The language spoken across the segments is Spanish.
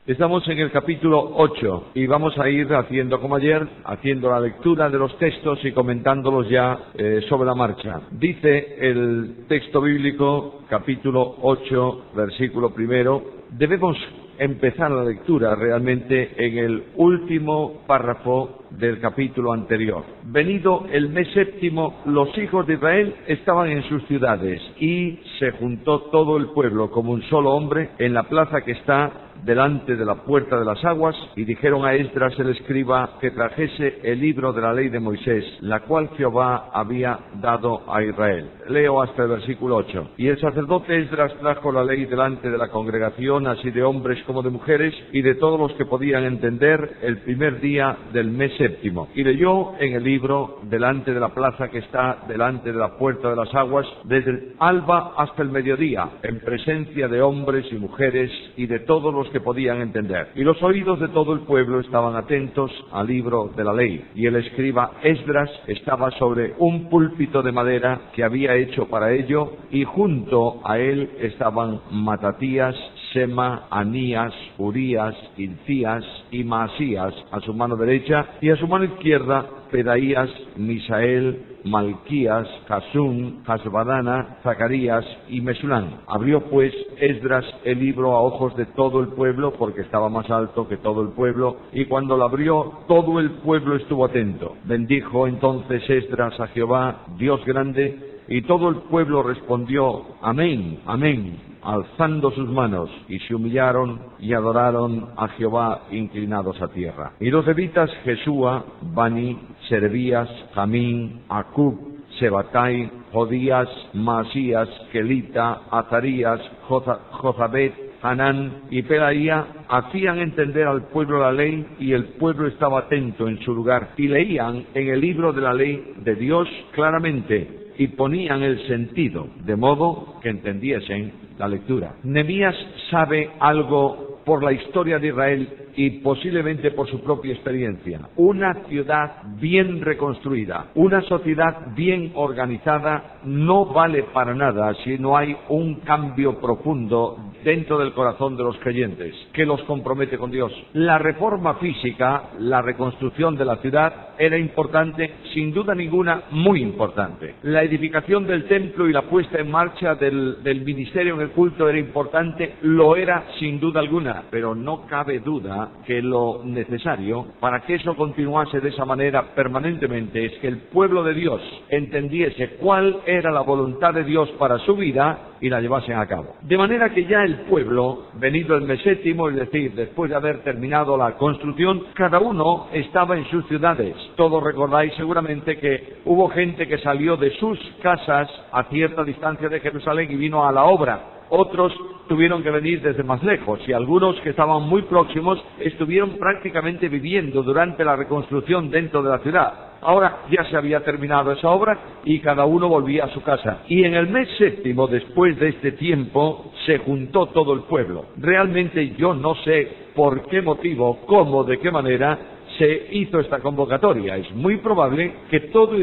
Estamos en el capítulo 8 y vamos a ir haciendo como ayer, haciendo la lectura de los textos y comentándolos ya sobre la marcha. Dice el texto bíblico, capítulo 8, versículo 1, debemos empezar la lectura realmente en el último párrafo del capítulo anterior. Venido el mes séptimo, los hijos de Israel estaban en sus ciudades y se juntó todo el pueblo como un solo hombre en la plaza que está delante de la puerta de las aguas, y dijeron a Esdras el escriba que trajese el libro de la ley de Moisés, la cual Jehová había dado a Israel. Leo hasta el versículo 8. Y el sacerdote Esdras trajo la ley delante de la congregación, así de hombres como de mujeres, y de todos los que podían entender, el primer día del mes séptimo. Y leyó en el libro delante de la plaza que está delante de la puerta de las aguas, desde el alba hasta el mediodía, en presencia de hombres y mujeres y de todos los que podían entender. Y los oídos de todo el pueblo estaban atentos al libro de la ley. Y el escriba Esdras estaba sobre un púlpito de madera que había hecho para ello, y junto a él estaban Matatías, Sema, Anías, Urías, Hilcías y Maasías a su mano derecha, y a su mano izquierda Pedaías, Misael, Malquías, Jasún, Hasbadana, Zacarías y Mesulán. Abrió pues Esdras el libro a ojos de todo el pueblo, porque estaba más alto que todo el pueblo, y cuando lo abrió todo el pueblo estuvo atento. Bendijo entonces Esdras a Jehová, Dios grande, y todo el pueblo respondió: Amén, amén, alzando sus manos, y se humillaron y adoraron a Jehová inclinados a tierra. Y los levitas Jesúa, Bani, Serebías, Jamín, Acub, Sebatai, Jodías, Maasías, Kelita, Azarías, Jozabed, Hanán y Pelaía hacían entender al pueblo la ley, y el pueblo estaba atento en su lugar, y leían en el libro de la ley de Dios claramente, y ponían el sentido, de modo que entendiesen la lectura. Nehemías sabe algo por la historia de Israel y posiblemente por su propia experiencia. Una ciudad bien reconstruida, una sociedad bien organizada, no vale para nada si no hay un cambio profundo dentro del corazón de los creyentes, que los compromete con Dios. La reforma física, la reconstrucción de la ciudad, era importante, sin duda ninguna, muy importante. La edificación del templo y la puesta en marcha del ministerio en el culto era importante, lo era sin duda alguna, pero no cabe duda que lo necesario para que eso continuase de esa manera permanentemente es que el pueblo de Dios entendiese cuál era la voluntad de Dios para su vida y la llevasen a cabo. De manera que ya el pueblo, venido el mes séptimo, es decir, después de haber terminado la construcción, cada uno estaba en sus ciudades. Todos recordáis seguramente que hubo gente que salió de sus casas a cierta distancia de Jerusalén y vino a la obra. Otros tuvieron que venir desde más lejos, y algunos que estaban muy próximos estuvieron prácticamente viviendo durante la reconstrucción dentro de la ciudad. Ahora ya se había terminado esa obra y cada uno volvía a su casa. Y en el mes séptimo, después de este tiempo, se juntó todo el pueblo. Realmente yo no sé por qué motivo, cómo, de qué manera se hizo esta convocatoria. Es muy probable que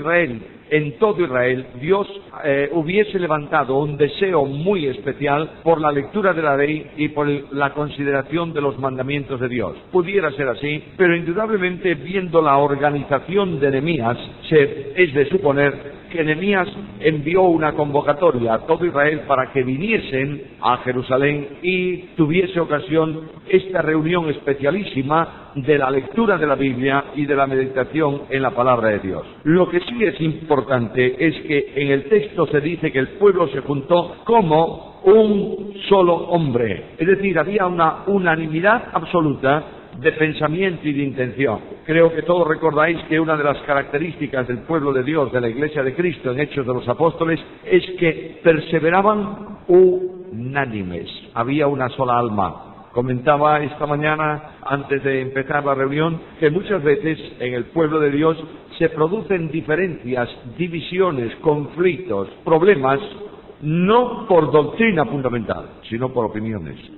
en todo Israel, Dios hubiese levantado un deseo muy especial por la lectura de la ley y por la consideración de los mandamientos de Dios. Pudiera ser así, pero indudablemente, viendo la organización de Nehemías, es de suponer que Nehemías envió una convocatoria a todo Israel para que viniesen a Jerusalén y tuviese ocasión esta reunión especialísima de la lectura de la Biblia y de la meditación en la palabra de Dios. Lo que sí es importante es que en el texto se dice que el pueblo se juntó como un solo hombre, es decir, había una unanimidad absoluta de pensamiento y de intención. Creo que todos recordáis que una de las características del pueblo de Dios, de la Iglesia de Cristo en Hechos de los Apóstoles, es que perseveraban unánimes. Había una sola alma. Comentaba esta mañana, antes de empezar la reunión, que muchas veces en el pueblo de Dios se producen diferencias, divisiones, conflictos, problemas, no por doctrina fundamental, sino por opiniones.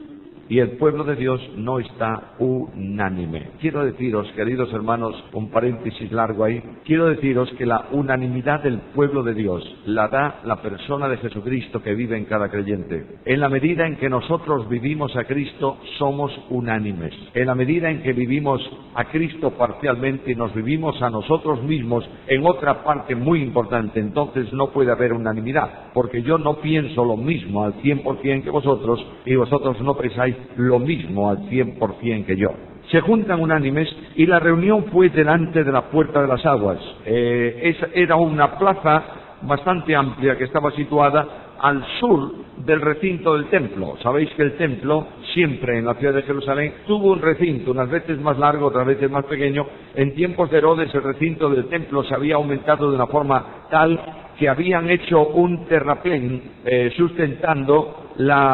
y el pueblo de Dios no está unánime. Quiero deciros, queridos hermanos, un paréntesis largo ahí, quiero deciros que la unanimidad del pueblo de Dios la da la persona de Jesucristo que vive en cada creyente. En la medida en que nosotros vivimos a Cristo, somos unánimes. En la medida en que vivimos a Cristo parcialmente y nos vivimos a nosotros mismos en otra parte muy importante, entonces no puede haber unanimidad, porque yo no pienso lo mismo al 100% que vosotros, y vosotros no pensáis lo mismo al 100% que yo. Se juntan unánimes y la reunión fue delante de la Puerta de las Aguas. Era una plaza bastante amplia que estaba situada al sur del recinto del templo. Sabéis que el templo siempre en la ciudad de Jerusalén tuvo un recinto, unas veces más largo, otras veces más pequeño. En tiempos de Herodes el recinto del templo se había aumentado de una forma tal que habían hecho un terraplén sustentando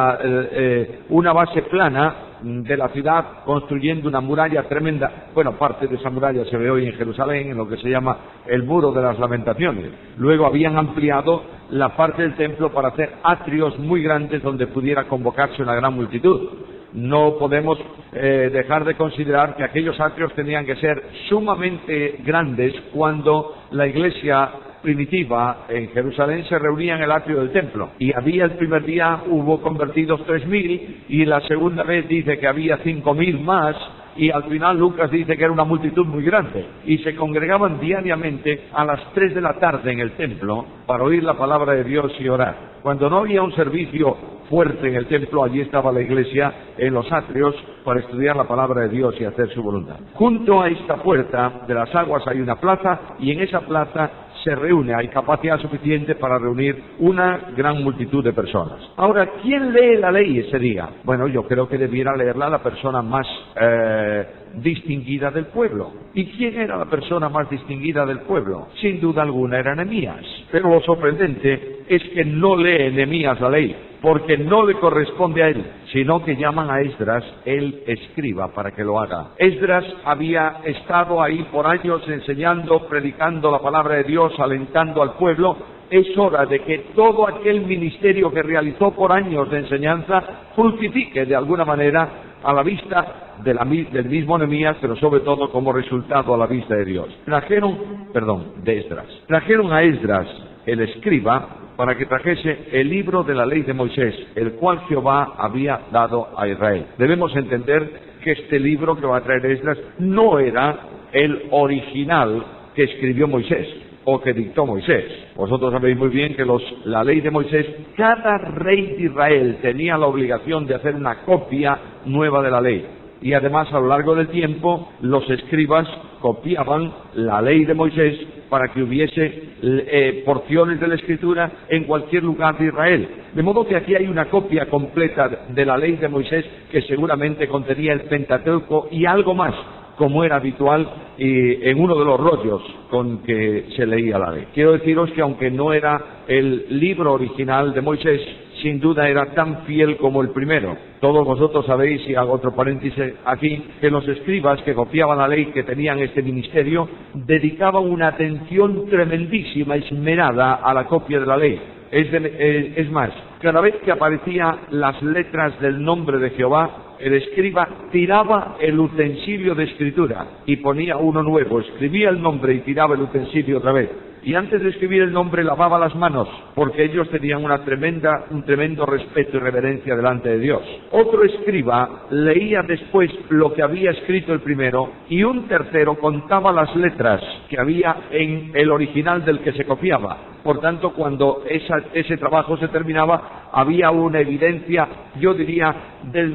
una base plana de la ciudad, construyendo una muralla tremenda. Bueno, parte de esa muralla se ve hoy en Jerusalén, en lo que se llama el Muro de las Lamentaciones. Luego habían ampliado la parte del templo para hacer atrios muy grandes donde pudiera convocarse una gran multitud. No podemos dejar de considerar que aquellos atrios tenían que ser sumamente grandes cuando la iglesia primitiva en Jerusalén se reunía en el atrio del templo, y había el primer día hubo convertidos 3.000 y la segunda vez dice que había 5.000 más, y al final Lucas dice que era una multitud muy grande, y se congregaban diariamente a las 3 de la tarde en el templo para oír la palabra de Dios y orar. Cuando no había un servicio fuerte en el templo, allí estaba la iglesia en los atrios para estudiar la palabra de Dios y hacer su voluntad. Junto a esta Puerta de las Aguas hay una plaza, y en esa plaza se reúne, hay capacidad suficiente para reunir una gran multitud de personas. Ahora, ¿quién lee la ley ese día? Bueno, yo creo que debiera leerla la persona más distinguida del pueblo. ¿Y quién era la persona más distinguida del pueblo? Sin duda alguna era Nehemías. Pero lo sorprendente es que no lee Nehemías la ley, porque no le corresponde a él, sino que llaman a Esdras, el escriba, para que lo haga. Esdras había estado ahí por años enseñando, predicando la palabra de Dios, alentando al pueblo. Es hora de que todo aquel ministerio que realizó por años de enseñanza fructifique de alguna manera a la vista del mismo Nehemías, pero sobre todo como resultado a la vista de Dios. Trajeron a Esdras, el escriba, para que trajese el libro de la ley de Moisés, el cual Jehová había dado a Israel. Debemos entender que este libro que va a traer Esdras no era el original que escribió Moisés o que dictó Moisés. Vosotros sabéis muy bien que la ley de Moisés, cada rey de Israel tenía la obligación de hacer una copia nueva de la ley. Y además, a lo largo del tiempo, los escribas copiaban la ley de Moisés para que hubiese porciones de la Escritura en cualquier lugar de Israel. De modo que aquí hay una copia completa de la ley de Moisés que seguramente contenía el Pentateuco y algo más, como era habitual en uno de los rollos con que se leía la ley. Quiero deciros que aunque no era el libro original de Moisés, sin duda era tan fiel como el primero. Todos vosotros sabéis, y hago otro paréntesis aquí, que los escribas que copiaban la ley, que tenían este ministerio, dedicaban una atención tremendísima, esmerada a la copia de la ley. Es más, cada vez que aparecían las letras del nombre de Jehová, el escriba tiraba el utensilio de escritura y ponía uno nuevo, escribía el nombre y tiraba el utensilio otra vez. Y antes de escribir el nombre lavaba las manos, porque ellos tenían un tremendo respeto y reverencia delante de Dios. Otro escriba leía después lo que había escrito el primero, y un tercero contaba las letras que había en el original del que se copiaba. Por tanto, cuando ese trabajo se terminaba, había una evidencia, yo diría, del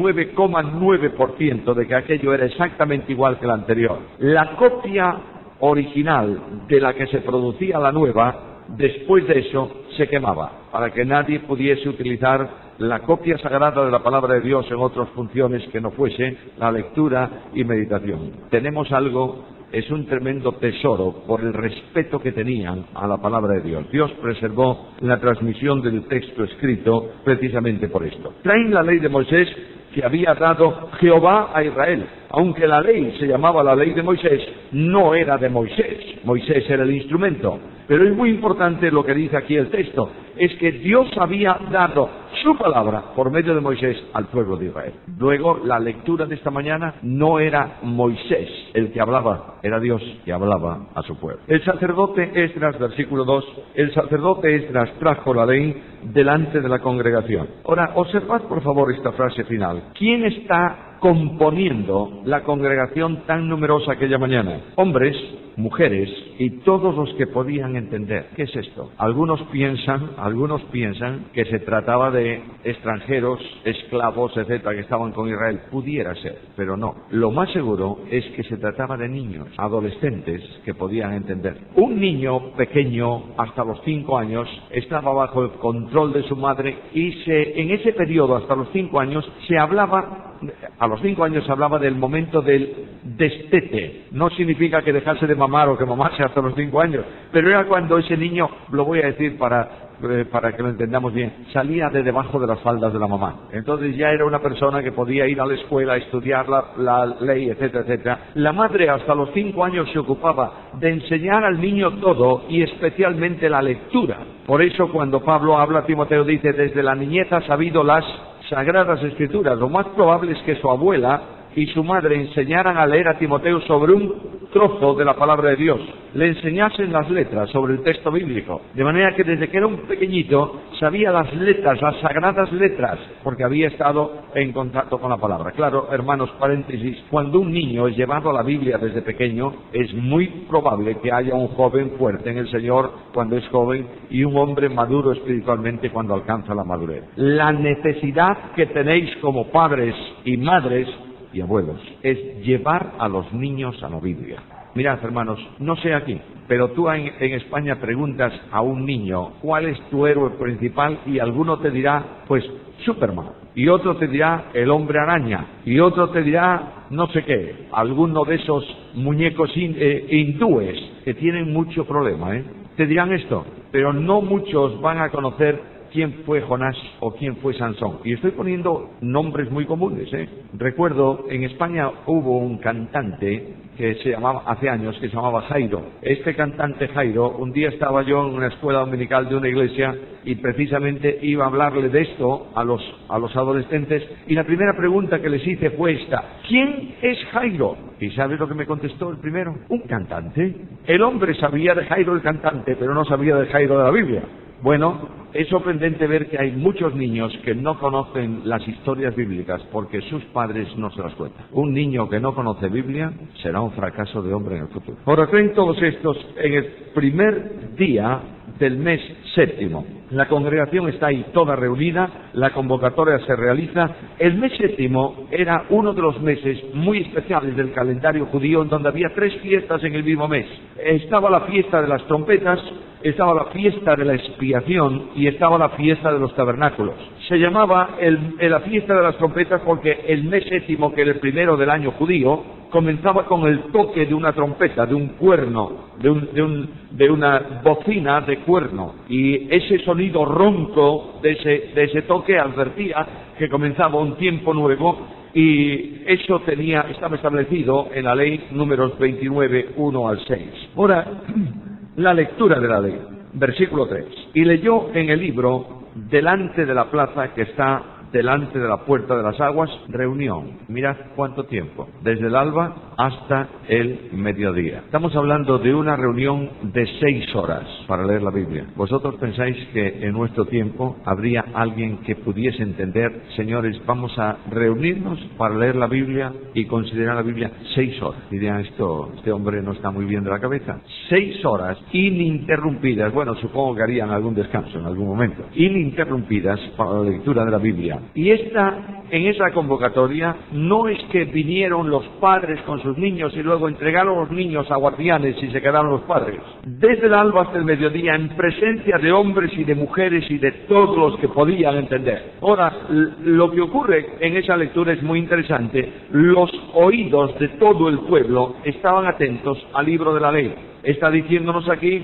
99,9% de que aquello era exactamente igual que el anterior. La copia original de la que se producía la nueva, después de eso se quemaba, para que nadie pudiese utilizar la copia sagrada de la palabra de Dios en otras funciones que no fuese la lectura y meditación. Tenemos algo, es un tremendo tesoro por el respeto que tenían a la palabra de Dios. Dios preservó la transmisión del texto escrito precisamente por esto. Traen la ley de Moisés que había dado Jehová a Israel. Aunque la ley se llamaba la ley de Moisés, no era de Moisés. Moisés era el instrumento. Pero es muy importante lo que dice aquí el texto, es que Dios había dado su palabra por medio de Moisés al pueblo de Israel. Luego, la lectura de esta mañana no era Moisés el que hablaba, era Dios que hablaba a su pueblo. El sacerdote Esdras, versículo 2, el sacerdote Esdras trajo la ley delante de la congregación. Ahora, observad por favor esta frase final. ¿Quién está componiendo la congregación tan numerosa aquella mañana? Hombres, mujeres y todos los que podían entender. ¿Qué es esto? Algunos piensan que se trataba de extranjeros, esclavos, etcétera, que estaban con Israel. Pudiera ser, pero no. Lo más seguro es que se trataba de niños, adolescentes que podían entender. Un niño pequeño, hasta los 5 años, estaba bajo el control de su madre y en ese periodo, hasta los 5 años, a los 5 años se hablaba del momento del destete. No significa que dejase de mamar o que mamase hasta los 5 años, pero era cuando ese niño, lo voy a decir para que lo entendamos bien, salía de debajo de las faldas de la mamá. Entonces ya era una persona que podía ir a la escuela, a estudiar la ley, etcétera, etcétera. La madre hasta los 5 años se ocupaba de enseñar al niño todo y especialmente la lectura. Por eso cuando Pablo habla a Timoteo dice, desde la niñez ha sabido las Sagradas Escrituras. Lo más probable es que su abuela y su madre enseñaran a leer a Timoteo sobre un trozo de la palabra de Dios, le enseñasen las letras sobre el texto bíblico, de manera que desde que era un pequeñito sabía las letras, las sagradas letras, porque había estado en contacto con la palabra. Claro, hermanos, paréntesis, cuando un niño es llevado a la Biblia desde pequeño, es muy probable que haya un joven fuerte en el Señor cuando es joven y un hombre maduro espiritualmente cuando alcanza la madurez. La necesidad que tenéis como padres y madres y abuelos es llevar a los niños a la Biblia. Mirad, hermanos, no sé aquí, pero tú en España preguntas a un niño cuál es tu héroe principal y alguno te dirá, pues, Superman, y otro te dirá el hombre araña, y otro te dirá no sé qué, alguno de esos muñecos hindúes que tienen mucho problema, te dirán esto, pero no muchos van a conocer quién fue Jonás o quién fue Sansón. Y estoy poniendo nombres muy comunes, Recuerdo, en España hubo un cantante que se llamaba, hace años, que se llamaba Jairo. Este cantante Jairo, un día estaba yo en una escuela dominical de una iglesia y precisamente iba a hablarle de esto a los adolescentes y la primera pregunta que les hice fue esta: ¿quién es Jairo? ¿Y sabes lo que me contestó el primero? Un cantante. El hombre sabía de Jairo el cantante, pero no sabía de Jairo de la Biblia. Bueno, es sorprendente ver que hay muchos niños que no conocen las historias bíblicas porque sus padres no se las cuentan. Un niño que no conoce Biblia será un fracaso de hombre en el futuro. Ahora, creen todos estos en el primer día del mes séptimo. La congregación está ahí toda reunida, la convocatoria se realiza. El mes séptimo era uno de los meses muy especiales del calendario judío, en donde había 3 fiestas en el mismo mes. Estaba la fiesta de las trompetas, estaba la fiesta de la expiación y estaba la fiesta de los tabernáculos. Se llamaba la fiesta de las trompetas porque el mes séptimo, que era el primero del año judío, comenzaba con el toque de una trompeta, de un cuerno, de una bocina de cuerno, y ese sonido ronco de ese toque advertía que comenzaba un tiempo nuevo, y eso estaba establecido en la ley Números 29, 1 al 6. Ahora, la lectura de la ley, versículo 3. Y leyó en el libro, delante de la plaza que está delante de la puerta de las aguas, reunión. Mirad cuánto tiempo, desde el alba hasta el mediodía. Estamos hablando de una reunión de 6 horas para leer la Biblia. ¿Vosotros pensáis que en nuestro tiempo habría alguien que pudiese entender, señores, vamos a reunirnos para leer la Biblia y considerar la Biblia 6 horas? Dirían, este hombre no está muy bien de la cabeza. 6 horas ininterrumpidas. Bueno, supongo que harían algún descanso en algún momento. Ininterrumpidas para la lectura de la Biblia. Y en esa convocatoria no es que vinieron los padres con sus niños y luego entregaron los niños a guardianes y se quedaron los padres. Desde el alba hasta el mediodía, en presencia de hombres y de mujeres y de todos los que podían entender. Ahora, lo que ocurre en esa lectura es muy interesante. Los oídos de todo el pueblo estaban atentos al libro de la ley. Está diciéndonos aquí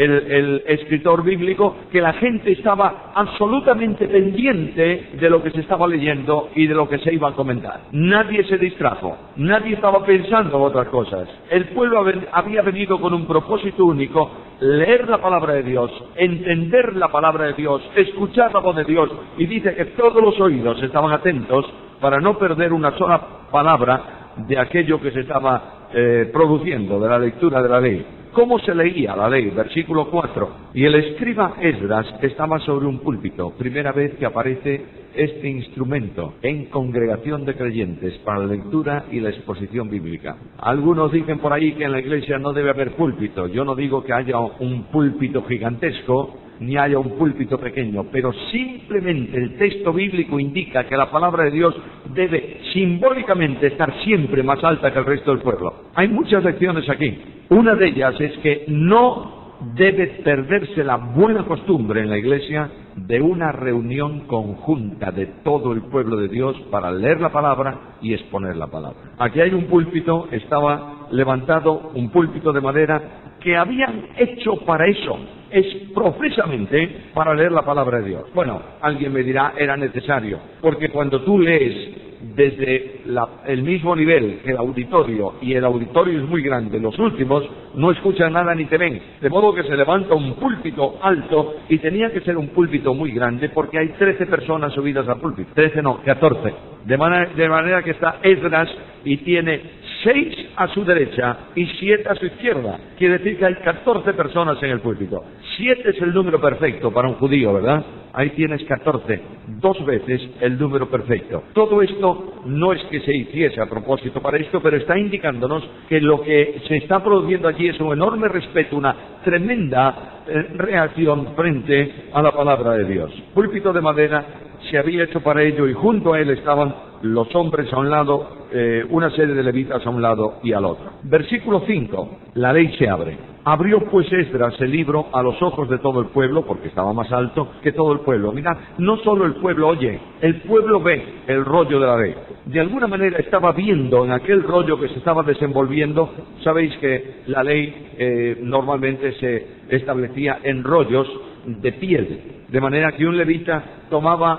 el escritor bíblico que la gente estaba absolutamente pendiente de lo que se estaba leyendo y de lo que se iba a comentar. Nadie se distrajo, nadie estaba pensando en otras cosas. El pueblo había venido con un propósito único: leer la palabra de Dios, entender la palabra de Dios, escuchar la voz de Dios, y dice que todos los oídos estaban atentos para no perder una sola palabra de aquello que se estaba produciendo, de la lectura de la ley. ¿Cómo se leía la ley? Versículo 4. Y el escriba Esdras estaba sobre un púlpito. Primera vez que aparece este instrumento en congregación de creyentes para la lectura y la exposición bíblica. Algunos dicen por ahí que en la iglesia no debe haber púlpito. Yo no digo que haya un púlpito gigantesco, ni haya un púlpito pequeño, pero simplemente el texto bíblico indica que la palabra de Dios debe simbólicamente estar siempre más alta que el resto del pueblo. Hay muchas lecciones aquí. Una de ellas es que no debe perderse la buena costumbre en la iglesia de una reunión conjunta de todo el pueblo de Dios para leer la palabra y exponer la palabra. Aquí hay un púlpito, estaba levantado un púlpito de madera que habían hecho para eso, es profesamente para leer la palabra de Dios. Bueno, alguien me dirá, era necesario, porque cuando tú lees desde el mismo nivel que el auditorio, y el auditorio es muy grande, los últimos no escuchan nada ni te ven, de modo que se levanta un púlpito alto, y tenía que ser un púlpito muy grande porque hay 13 personas subidas al púlpito, 13 no, 14, de manera que está Esdras y tiene 6 a su derecha y 7 a su izquierda. Quiere decir que hay 14 personas en el púlpito. 7 es el número perfecto para un judío, ¿verdad? Ahí tienes 14, 2 veces el número perfecto. Todo esto no es que se hiciese a propósito para esto, pero está indicándonos que lo que se está produciendo allí es un enorme respeto, una tremenda reacción frente a la palabra de Dios. Púlpito de madera se había hecho para ello, y junto a él estaban los hombres a un lado, una serie de levitas a un lado y al otro. Versículo 5, la ley se abre. Abrió pues Esdras el libro a los ojos de todo el pueblo, porque estaba más alto que todo el pueblo. Mirad, no solo el pueblo oye, el pueblo ve el rollo de la ley. De alguna manera estaba viendo en aquel rollo que se estaba desenvolviendo. Sabéis que la ley normalmente se establecía en rollos de piel, de manera que un levita tomaba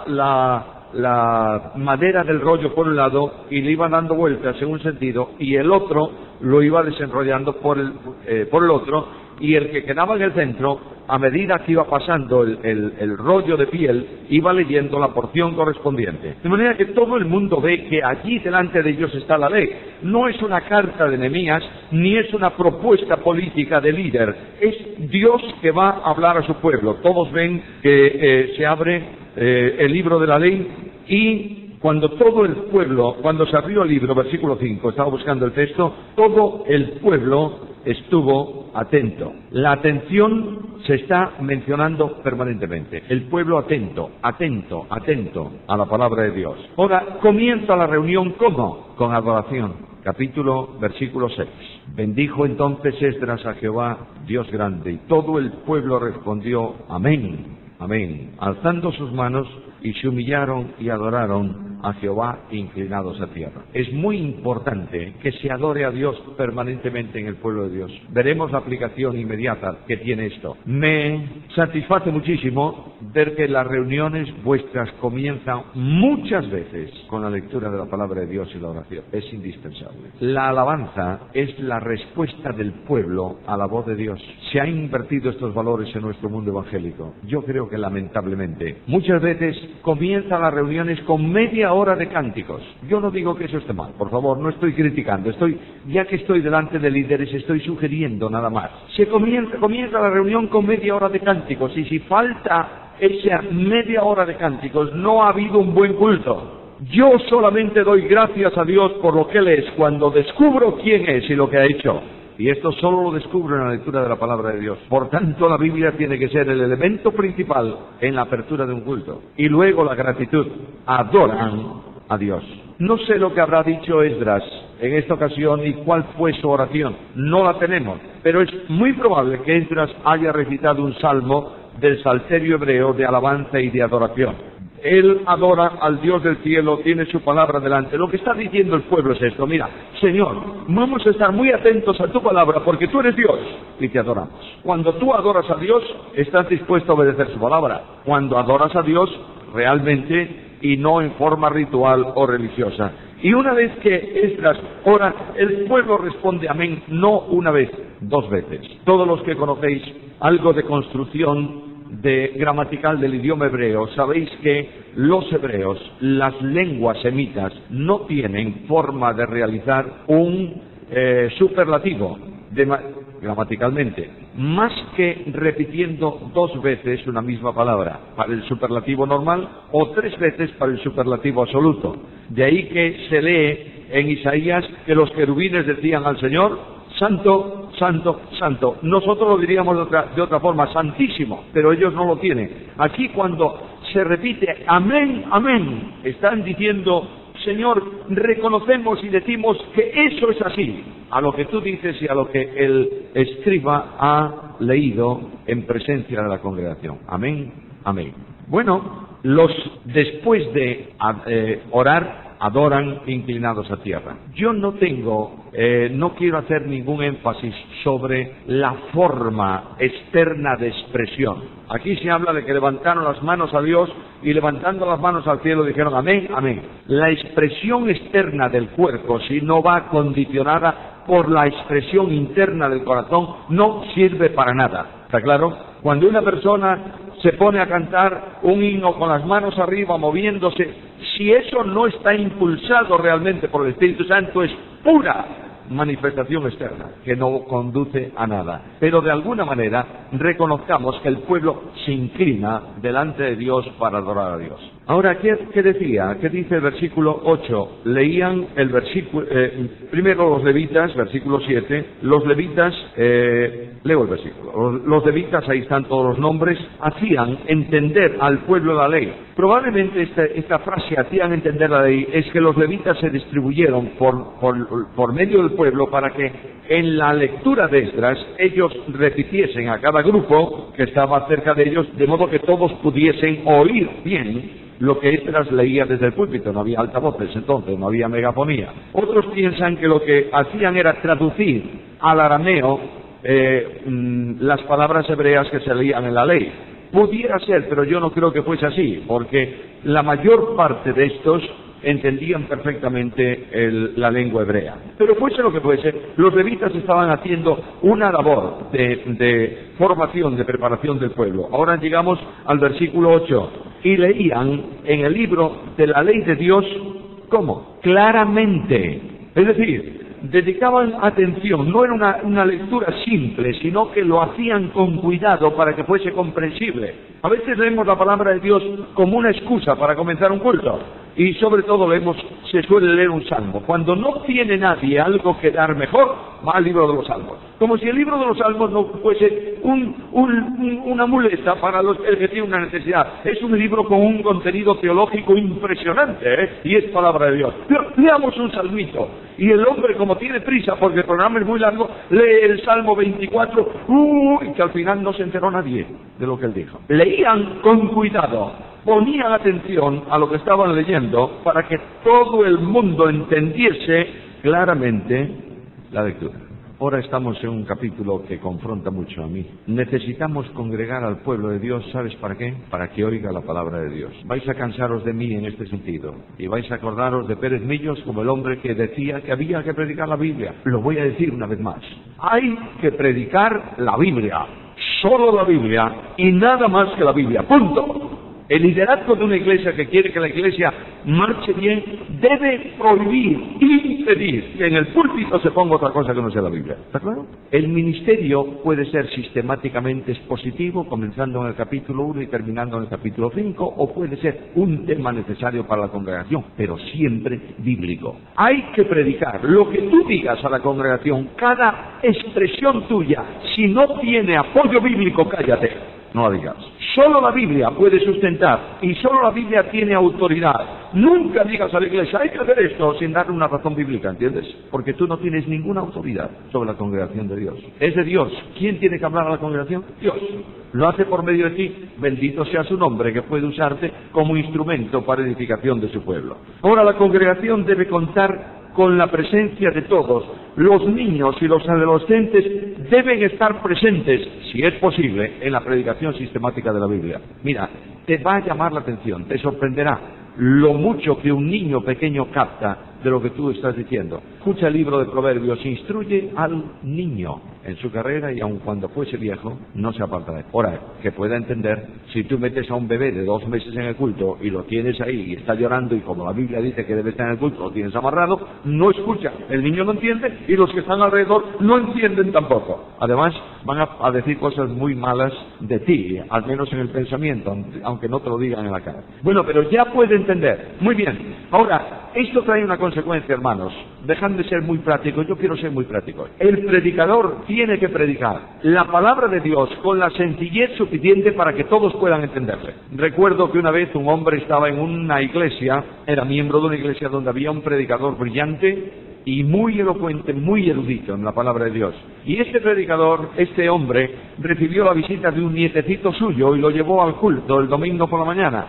la madera del rollo por un lado y le iba dando vueltas en un sentido, y el otro lo iba desenrollando por el otro, y el que quedaba en el centro, a medida que iba pasando el rollo de piel, iba leyendo la porción correspondiente. De manera que todo el mundo ve que allí delante de ellos está la ley. No es una carta de Nehemías, ni es una propuesta política de líder. Es Dios que va a hablar a su pueblo. Todos ven que se abre el libro de la ley, y cuando todo el pueblo, cuando se abrió el libro, versículo 5, estaba buscando el texto, todo el pueblo estuvo atento. La atención se está mencionando permanentemente. El pueblo atento, atento, atento a la palabra de Dios. Ahora comienza la reunión, ¿cómo? Con adoración. Versículo 6. Bendijo entonces Esdras a Jehová, Dios grande, y todo el pueblo respondió, amén, amén, alzando sus manos, y se humillaron y adoraron a Jehová inclinados a tierra. Es muy importante que se adore a Dios permanentemente en el pueblo de Dios. Veremos la aplicación inmediata que tiene esto. Me satisface muchísimo ver que las reuniones vuestras comienzan muchas veces con la lectura de la palabra de Dios y la oración. Es indispensable. La alabanza es la respuesta del pueblo a la voz de Dios. Se han invertido estos valores en nuestro mundo evangélico. Yo creo que lamentablemente muchas veces comienzan las reuniones con media hora de cánticos. Yo no digo que eso esté mal, por favor, no estoy criticando, ya que estoy delante de líderes, estoy sugiriendo nada más. Comienza la reunión con media hora de cánticos, y si falta esa media hora de cánticos, no ha habido un buen culto. Yo solamente doy gracias a Dios por lo que Él es cuando descubro quién es y lo que ha hecho. Y esto solo lo descubro en la lectura de la palabra de Dios. Por tanto, la Biblia tiene que ser el elemento principal en la apertura de un culto. Y luego la gratitud. Adoran a Dios. No sé lo que habrá dicho Esdras en esta ocasión y cuál fue su oración. No la tenemos. Pero es muy probable que Esdras haya recitado un salmo del salterio hebreo de alabanza y de adoración. Él adora al Dios del cielo, tiene su palabra delante. Lo que está diciendo el pueblo es esto: mira, Señor, vamos a estar muy atentos a tu palabra porque tú eres Dios y te adoramos. Cuando tú adoras a Dios, estás dispuesto a obedecer su palabra. Cuando adoras a Dios realmente y no en forma ritual o religiosa. Y una vez que Esdras ora, el pueblo responde amén, no una vez, 2 veces. Todos los que conocéis algo de construcción gramatical del idioma hebreo, sabéis que los hebreos, las lenguas semitas, no tienen forma de realizar un superlativo gramaticalmente, más que repitiendo 2 veces una misma palabra para el superlativo normal o 3 veces para el superlativo absoluto. De ahí que se lee en Isaías que los querubines decían al Señor: Santo, Santo, Santo. Nosotros lo diríamos de otra forma: Santísimo, pero ellos no lo tienen. Aquí cuando se repite amén, amén, están diciendo: Señor, reconocemos y decimos que eso es así, a lo que tú dices y a lo que el escriba ha leído en presencia de la congregación. Amén, amén. Bueno, después de orar, adoran inclinados a tierra. Yo no quiero hacer ningún énfasis sobre la forma externa de expresión. Aquí se habla de que levantaron las manos a Dios y levantando las manos al cielo dijeron amén, amén. La expresión externa del cuerpo, si no va condicionada por la expresión interna del corazón, no sirve para nada. ¿Está claro? Cuando una persona se pone a cantar un himno con las manos arriba, moviéndose, si eso no está impulsado realmente por el Espíritu Santo, es pura manifestación externa, que no conduce a nada. Pero de alguna manera reconozcamos que el pueblo se inclina delante de Dios para adorar a Dios. Ahora, ¿qué decía? ¿Qué dice el versículo 8? Leían el versículo, primero los levitas, versículo 7, los levitas, leo el versículo, los levitas, ahí están todos los nombres, hacían entender al pueblo la ley. Probablemente esta frase, hacían entender la ley, es que los levitas se distribuyeron por medio del pueblo para que en la lectura de Esdras ellos repitiesen a cada grupo que estaba cerca de ellos, de modo que todos pudiesen oír bien lo que Esdras leía desde el púlpito. No había altavoces entonces, no había megafonía. Otros piensan que lo que hacían era traducir al arameo las palabras hebreas que se leían en la ley. Pudiera ser, pero yo no creo que fuese así, porque la mayor parte de estos entendían perfectamente la lengua hebrea. Pero fuese lo que fuese, los levitas estaban haciendo una labor de formación, de preparación del pueblo. Ahora llegamos al versículo 8, y leían en el libro de la ley de Dios, ¿cómo? Claramente. Es decir, dedicaban atención, no era una lectura simple, sino que lo hacían con cuidado para que fuese comprensible. A veces leemos la palabra de Dios como una excusa para comenzar un culto, y sobre todo se suele leer un salmo. Cuando no tiene nadie algo que dar mejor, va al libro de los salmos. Como si el libro de los salmos no fuese una muleta para el que tiene una necesidad. Es un libro con un contenido teológico impresionante, y es palabra de Dios. Pero leamos un salmito, y el hombre, como tiene prisa porque el programa es muy largo, lee el Salmo 24, y que al final no se enteró nadie de lo que él dijo. Leían con cuidado, ponían atención a lo que estaban leyendo para que todo el mundo entendiese claramente la lectura. Ahora estamos en un capítulo que confronta mucho a mí. Necesitamos congregar al pueblo de Dios, ¿sabes para qué? Para que oiga la palabra de Dios. Vais a cansaros de mí en este sentido, y vais a acordaros de Pérez Millos como el hombre que decía que había que predicar la Biblia. Lo voy a decir una vez más. Hay que predicar la Biblia, solo la Biblia, y nada más que la Biblia. ¡Punto! El liderazgo de una iglesia que quiere que la iglesia marche bien debe prohibir, impedir que en el púlpito se ponga otra cosa que no sea la Biblia. ¿Está claro? El ministerio puede ser sistemáticamente expositivo, comenzando en el capítulo 1 y terminando en el capítulo 5, o puede ser un tema necesario para la congregación, pero siempre bíblico. Hay que predicar lo que tú digas a la congregación, cada expresión tuya, si no tiene apoyo bíblico, cállate. No la digas. Solo la Biblia puede sustentar, y solo la Biblia tiene autoridad. Nunca digas a la iglesia, hay que hacer esto, sin darle una razón bíblica, ¿entiendes? Porque tú no tienes ninguna autoridad sobre la congregación de Dios. Es de Dios. ¿Quién tiene que hablar a la congregación? Dios. Lo hace por medio de ti. Bendito sea su nombre, que puede usarte como instrumento para edificación de su pueblo. Ahora, la congregación debe contar con la presencia de todos. Los niños y los adolescentes deben estar presentes, si es posible, en la predicación sistemática de la Biblia. Mira, te va a llamar la atención, te sorprenderá lo mucho que un niño pequeño capta de lo que tú estás diciendo. Escucha el libro de Proverbios, instruye al niño en su carrera y aun cuando fuese viejo, no se apartará. Ahora, que pueda entender, si tú metes a un bebé de 2 meses en el culto y lo tienes ahí y está llorando y como la Biblia dice que debe estar en el culto, lo tienes amarrado, no escucha, el niño no entiende y los que están alrededor no entienden tampoco. Además, van a decir cosas muy malas de ti, al menos en el pensamiento, aunque no te lo digan en la cara. Bueno, pero ya puede entender. Muy bien. Ahora, esto trae una consecuencia, hermanos. Dejan de ser muy prácticos, yo quiero ser muy práctico. El predicador tiene que predicar la palabra de Dios con la sencillez suficiente para que todos puedan entenderle. Recuerdo que una vez un hombre estaba en una iglesia, era miembro de una iglesia donde había un predicador brillante y muy elocuente, muy erudito en la palabra de Dios. Y este predicador, este hombre, recibió la visita de un nietecito suyo y lo llevó al culto el domingo por la mañana.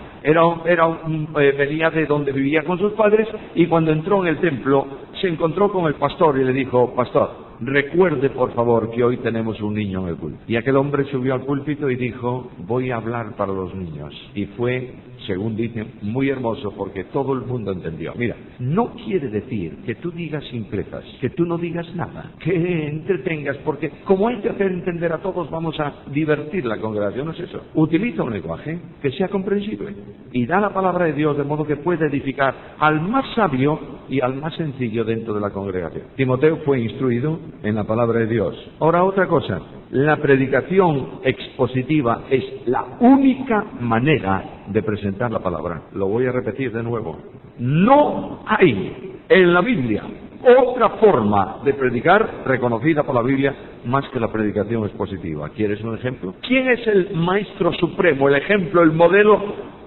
Venía de donde vivía con sus padres y cuando entró en el templo se encontró con el pastor y le dijo: pastor, recuerde por favor que hoy tenemos un niño en el culto. Y aquel hombre subió al púlpito y dijo: voy a hablar para los niños. Y fue, según dicen, muy hermoso porque todo el mundo entendió. Mira, no quiere decir que tú digas simplezas, que tú no digas nada, que entretengas, porque como hay que hacer entender a todos, vamos a divertir la congregación, no es eso. Utiliza un lenguaje que sea comprensible y da la palabra de Dios de modo que pueda edificar al más sabio y al más sencillo dentro de la congregación. Timoteo fue instruido en la palabra de Dios. Ahora, otra cosa, la predicación expositiva es la única manera de presentar la palabra. Lo voy a repetir de nuevo. No hay en la Biblia otra forma de predicar reconocida por la Biblia más que la predicación expositiva. ¿Quieres un ejemplo? ¿Quién es el maestro supremo, el ejemplo, el modelo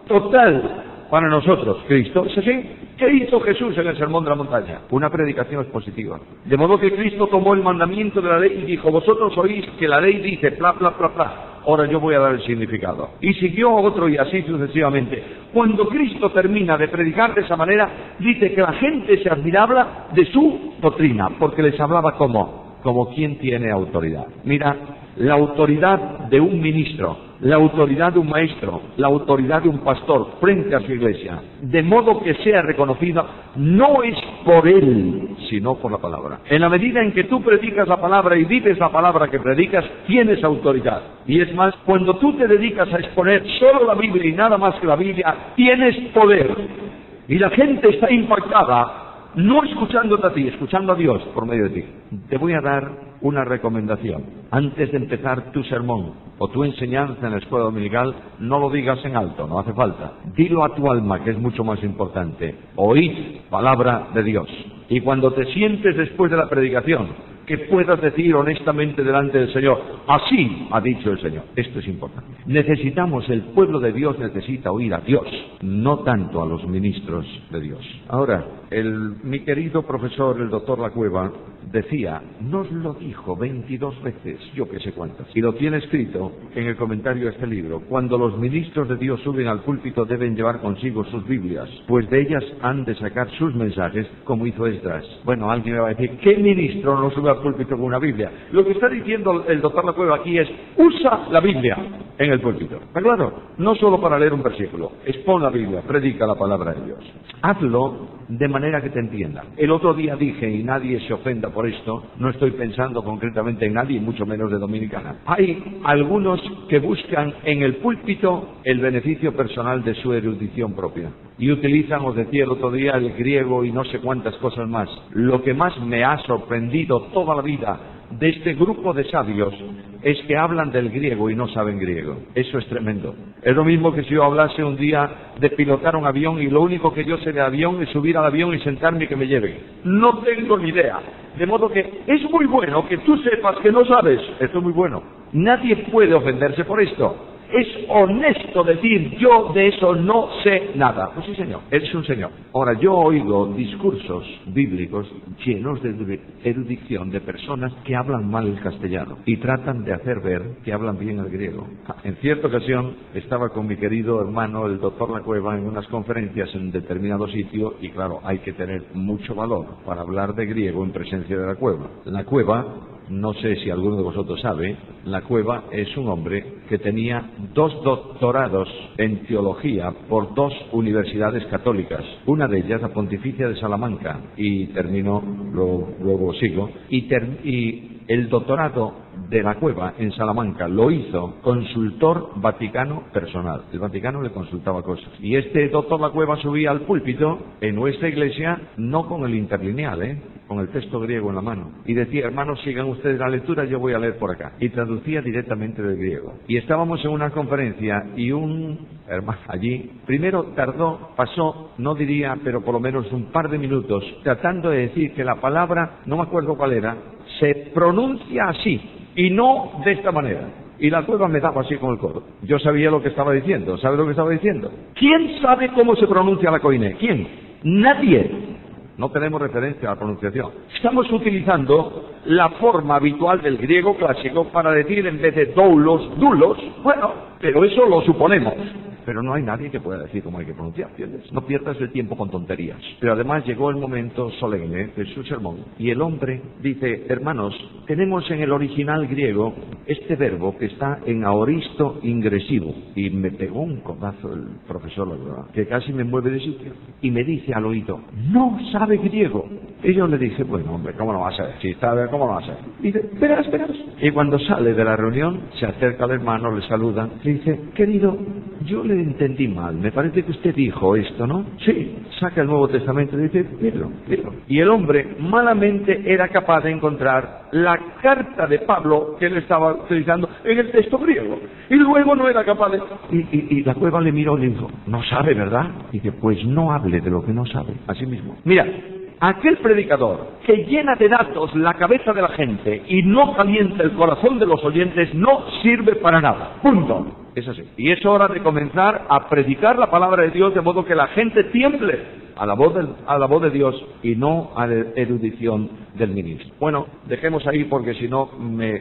total para nosotros? Cristo. ¿Es así? ¿Qué hizo Jesús en el Sermón de la Montaña? Una predicación expositiva. De modo que Cristo tomó el mandamiento de la ley y dijo: vosotros oís que la ley dice bla, bla, bla, bla. Ahora yo voy a dar el significado. Y siguió otro y así sucesivamente. Cuando Cristo termina de predicar de esa manera, dice que la gente se admiraba de su doctrina, porque les hablaba como quien tiene autoridad. Mira, la autoridad de un ministro, la autoridad de un maestro, la autoridad de un pastor frente a su iglesia, de modo que sea reconocida, no es por él, sino por la palabra. En la medida en que tú predicas la palabra y dices la palabra que predicas, tienes autoridad. Y es más, cuando tú te dedicas a exponer solo la Biblia y nada más que la Biblia, tienes poder. Y la gente está impactada, no escuchándote a ti, escuchando a Dios por medio de ti. Te voy a dar una recomendación. Antes de empezar tu sermón o tu enseñanza en la escuela dominical, no lo digas en alto, no hace falta. Dilo a tu alma, que es mucho más importante. Oíd palabra de Dios. Y cuando te sientes después de la predicación, que puedas decir honestamente delante del Señor: así ha dicho el Señor. Esto es importante. El pueblo de Dios necesita oír a Dios, no tanto a los ministros de Dios. Ahora, mi querido profesor, el doctor Lacueva, decía, nos lo dijo 22 veces, yo que sé cuántas, y lo tiene escrito en el comentario de este libro: cuando los ministros de Dios suben al púlpito deben llevar consigo sus Biblias, pues de ellas han de sacar sus mensajes, como hizo Esdras. Bueno, alguien me va a decir, ¿qué ministro no sube al púlpito con una Biblia? Lo que está diciendo el doctor Lacueva aquí es: usa la Biblia en el púlpito. ¿Está claro? No solo para leer un versículo, expon la Biblia, predica la palabra de Dios. Hazlo de manera que te entiendan. El otro día dije, y nadie se ofenda por esto, no estoy pensando concretamente en nadie, mucho menos de Dominicana. Hay algunos que buscan en el púlpito el beneficio personal de su erudición propia. Y utilizan, os decía el otro día, el griego y no sé cuántas cosas más. Lo que más me ha sorprendido toda la vida de este grupo de sabios es que hablan del griego y no saben griego. Eso es tremendo. Es lo mismo que si yo hablase un día de pilotar un avión y lo único que yo sé de avión es subir al avión y sentarme y que me lleven. No tengo ni idea. De modo que es muy bueno que tú sepas que no sabes. Esto es muy bueno. Nadie puede ofenderse por esto. Es honesto decir, yo de eso no sé nada. Pues sí, señor, eres un señor. Ahora, yo oigo discursos bíblicos llenos de erudición de personas que hablan mal el castellano y tratan de hacer ver que hablan bien el griego. En cierta ocasión estaba con mi querido hermano, el doctor Lacueva, en unas conferencias en determinado sitio y claro, hay que tener mucho valor para hablar de griego en presencia de Lacueva. Lacueva, no sé si alguno de vosotros sabe, Lacueva es un hombre que tenía 2 doctorados en teología por 2 universidades católicas. Una de ellas, la Pontificia de Salamanca, y terminó, luego sigo, y el doctorado de Lacueva en Salamanca lo hizo consultor vaticano personal. El Vaticano le consultaba cosas. Y este doctor Lacueva subía al púlpito en nuestra iglesia, no con el interlineal, con el texto griego en la mano. Y decía, hermanos, sigan ustedes la lectura, yo voy a leer por acá. Y traducía directamente del griego. Y estábamos en una conferencia y un hermano allí, primero pasó, no diría, pero por lo menos un par de minutos, tratando de decir que la palabra, no me acuerdo cuál era, se pronuncia así y no de esta manera. Y Lacueva me daba así con el codo. Yo sabía lo que estaba diciendo. ¿Sabe lo que estaba diciendo? ¿Quién sabe cómo se pronuncia la koiné? ¿Quién? Nadie. No tenemos referencia a la pronunciación. Estamos utilizando la forma habitual del griego clásico para decir en vez de doulos, dulos. Bueno, pero eso lo suponemos. Pero no hay nadie que pueda decir cómo hay que pronunciar, ¿entiendes? No pierdas el tiempo con tonterías. Pero además llegó el momento solemne de su sermón y el hombre dice, hermanos, tenemos en el original griego este verbo que está en aoristo ingresivo. Y me pegó un codazo el profesor, la verdad, que casi me mueve de sitio. Y me dice al oído, no sabe griego. Y yo le dije, bueno, hombre, ¿cómo lo vas a saber? Si sabe, ¿cómo lo vas a saber? Y dice, verás. Y cuando sale de la reunión, se acerca al hermano, le saluda, le dice, querido, yo le entendí mal, me parece que usted dijo esto, ¿no? Sí, saca el Nuevo Testamento y dice, míralo. Y el hombre malamente era capaz de encontrar la carta de Pablo que él estaba utilizando en el texto griego. Y luego no era capaz de... Y Lacueva le miró y le dijo, no sabe, ¿verdad? Y dice, pues no hable de lo que no sabe. Así mismo. Mira, aquel predicador que llena de datos la cabeza de la gente y no calienta el corazón de los oyentes no sirve para nada. Punto. Es así. Y es hora de comenzar a predicar la palabra de Dios de modo que la gente tiemble a la voz de Dios y no a la erudición del ministro. Bueno, dejemos ahí porque si no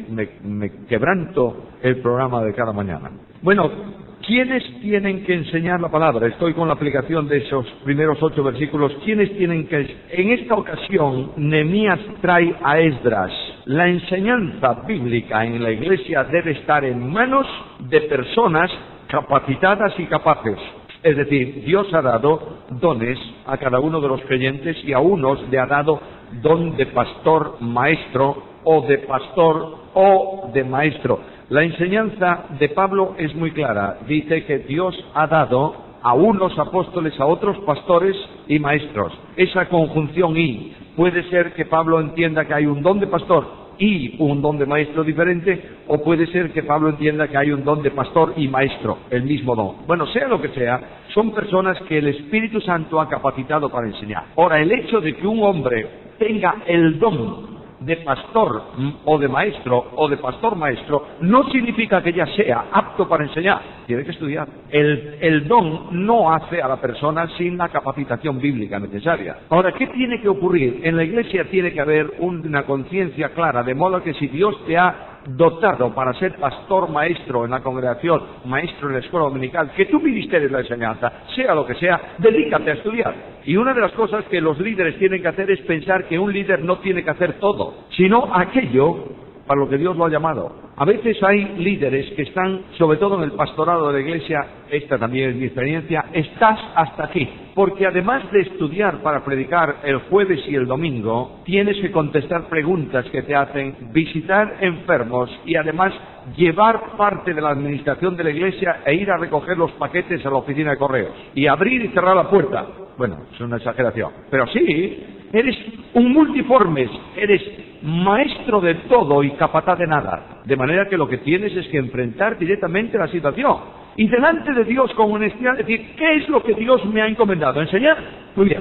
me quebranto el programa de cada mañana. Bueno, ¿quiénes tienen que enseñar la palabra? Estoy con la aplicación de esos primeros 8 versículos. ¿Quiénes tienen que...? En esta ocasión, Nehemías trae a Esdras. La enseñanza bíblica en la iglesia debe estar en manos de personas capacitadas y capaces. Es decir, Dios ha dado dones a cada uno de los creyentes y a unos le ha dado don de pastor maestro o de pastor o de maestro. La enseñanza de Pablo es muy clara. Dice que Dios ha dado a unos apóstoles, a otros pastores y maestros. Esa conjunción y puede ser que Pablo entienda que hay un don de pastor y un don de maestro diferente, o puede ser que Pablo entienda que hay un don de pastor y maestro, el mismo don. Bueno, sea lo que sea, son personas que el Espíritu Santo ha capacitado para enseñar. Ahora, el hecho de que un hombre tenga el don de pastor o de maestro o de pastor maestro no significa que ya sea apto para enseñar. Tiene que estudiar. El don no hace a la persona sin la capacitación bíblica necesaria. Ahora, ¿qué tiene que ocurrir? En la iglesia tiene que haber una conciencia clara, de modo que si Dios te ha dotado para ser pastor maestro en la congregación, maestro en la escuela dominical, que tu ministerio es la enseñanza, sea lo que sea, dedícate a estudiar. Y una de las cosas que los líderes tienen que hacer es pensar que un líder no tiene que hacer todo, sino aquello para lo que Dios lo ha llamado. A veces hay líderes que están, sobre todo en el pastorado de la iglesia, esta también es mi experiencia, estás hasta aquí. Porque además de estudiar para predicar el jueves y el domingo, tienes que contestar preguntas que te hacen, visitar enfermos y además llevar parte de la administración de la iglesia e ir a recoger los paquetes a la oficina de correos. Y abrir y cerrar la puerta. Bueno, es una exageración. Pero sí, eres un multiformes, eres maestro de todo y capataz de nada. De manera que lo que tienes es que enfrentar directamente la situación. Y delante de Dios con honestidad decir, ¿qué es lo que Dios me ha encomendado? ¿Enseñar? Muy bien.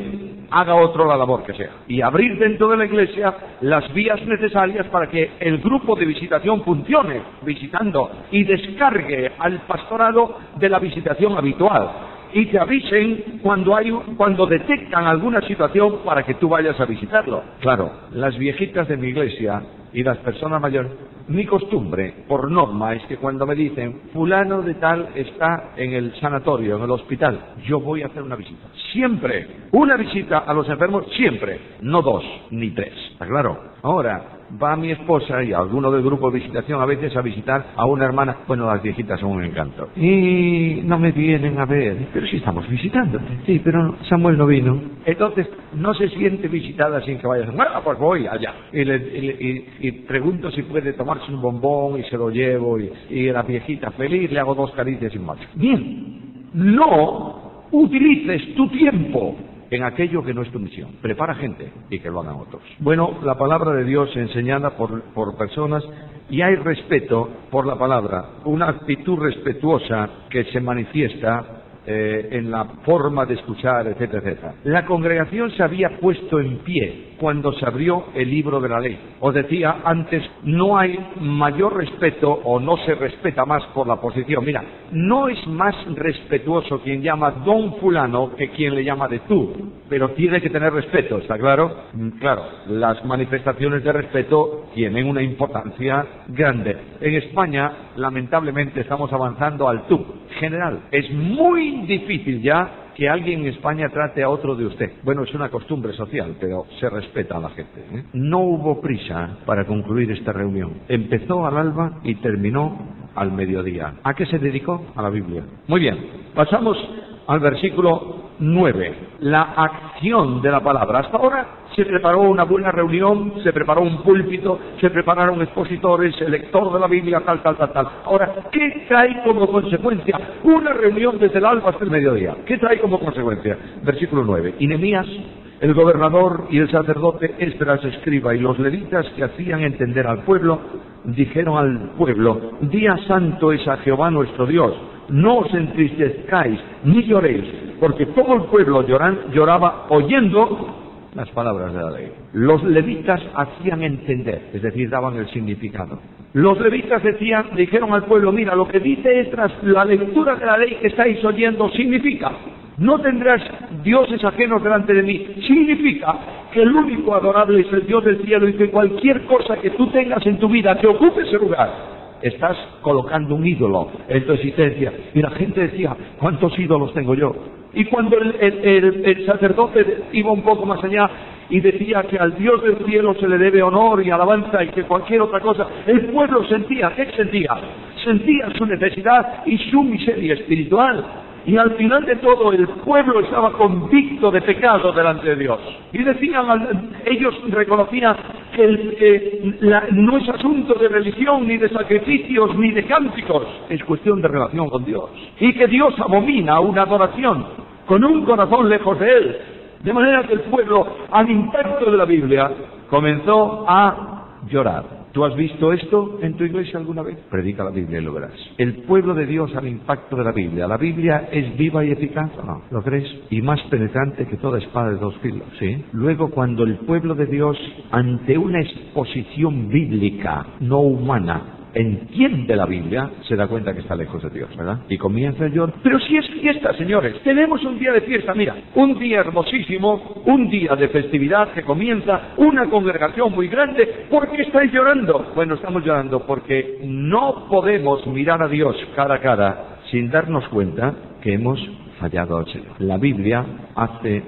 haga otro la labor que sea. Y abrir dentro de la iglesia las vías necesarias para que el grupo de visitación funcione, visitando, y descargue al pastorado de la visitación habitual. Y te avisen cuando detectan alguna situación para que tú vayas a visitarlo. Claro, las viejitas de mi iglesia y las personas mayores, mi costumbre, por norma, es que cuando me dicen fulano de tal está en el sanatorio, en el hospital, yo voy a hacer una visita. Siempre, una visita a los enfermos, siempre, no 2 ni 3. ¿Está claro? Ahora, va mi esposa y alguno del grupo de visitación a veces a visitar a una hermana. Bueno, las viejitas son un encanto. Y no me vienen a ver. Pero si estamos visitándote. Sí, pero Samuel no vino. Entonces, no se siente visitada sin que vayas. Bueno, pues voy allá. Y pregunto si puede tomarse un bombón y se lo llevo. Y la viejita feliz le hago 2 caricias y más. Bien, no utilices tu tiempo en aquello que no es tu misión. Prepara gente y que lo hagan otros. Bueno, la palabra de Dios enseñada por personas, y hay respeto por la palabra, una actitud respetuosa que se manifiesta en la forma de escuchar, etcétera, etcétera. La congregación se había puesto en pie cuando se abrió el libro de la ley. Os decía antes, no hay mayor respeto o no se respeta más por la posición. Mira, no es más respetuoso quien llama don fulano que quien le llama de tú, pero tiene que tener respeto, ¿está claro? Claro, las manifestaciones de respeto tienen una importancia grande. En España, lamentablemente, estamos avanzando al tú general. Es muy difícil ya que alguien en España trate a otro de usted. Bueno, es una costumbre social, pero se respeta a la gente, ¿eh? No hubo prisa para concluir esta reunión. Empezó al alba y terminó al mediodía. ¿A qué se dedicó? A la Biblia. Muy bien, pasamos al versículo 9, la acción de la palabra. Hasta ahora se preparó una buena reunión, se preparó un púlpito, se prepararon expositores, el lector de la Biblia, tal. Ahora, ¿qué trae como consecuencia una reunión desde el alba hasta el mediodía? ¿Qué trae como consecuencia? Versículo 9, y Nehemías, el gobernador y el sacerdote Esdras escriba y los levitas que hacían entender al pueblo, dijeron al pueblo, día santo es a Jehová nuestro Dios, no os entristezcáis ni lloréis, porque todo el pueblo lloraba oyendo las palabras de la ley. Los levitas hacían entender, es decir, daban el significado. Los levitas dijeron al pueblo, mira, lo que dice Esdras, la lectura de la ley que estáis oyendo significa, no tendrás dioses ajenos delante de mí, significa que el único adorable es el Dios del cielo y que cualquier cosa que tú tengas en tu vida que ocupe ese lugar, estás colocando un ídolo en tu existencia. Y la gente decía, ¿cuántos ídolos tengo yo? Y cuando el sacerdote iba un poco más allá y decía que al Dios del cielo se le debe honor y alabanza y que cualquier otra cosa, el pueblo sentía, ¿qué sentía? Sentía su necesidad y su miseria espiritual. Y al final de todo el pueblo estaba convicto de pecado delante de Dios. Y decían, ellos reconocían que no es asunto de religión, ni de sacrificios, ni de cánticos. Es cuestión de relación con Dios. Y que Dios abomina una adoración con un corazón lejos de Él. De manera que el pueblo, al impacto de la Biblia, comenzó a llorar. ¿Tú has visto esto en tu iglesia alguna vez? Predica la Biblia y lo verás. El pueblo de Dios al impacto de la Biblia. ¿La Biblia es viva y eficaz o no? ¿Lo crees? Y más penetrante que toda espada de 2 filos, ¿sí? Luego, cuando el pueblo de Dios, ante una exposición bíblica, no humana, entiende la Biblia, se da cuenta que está lejos de Dios, ¿verdad? Y comienza a llorar. Pero si es fiesta, señores, tenemos un día de fiesta, mira, un día hermosísimo, un día de festividad que comienza, una congregación muy grande. ¿Por qué estáis llorando? Bueno, estamos llorando porque no podemos mirar a Dios cara a cara sin darnos cuenta que hemos fallado al Señor. La Biblia hace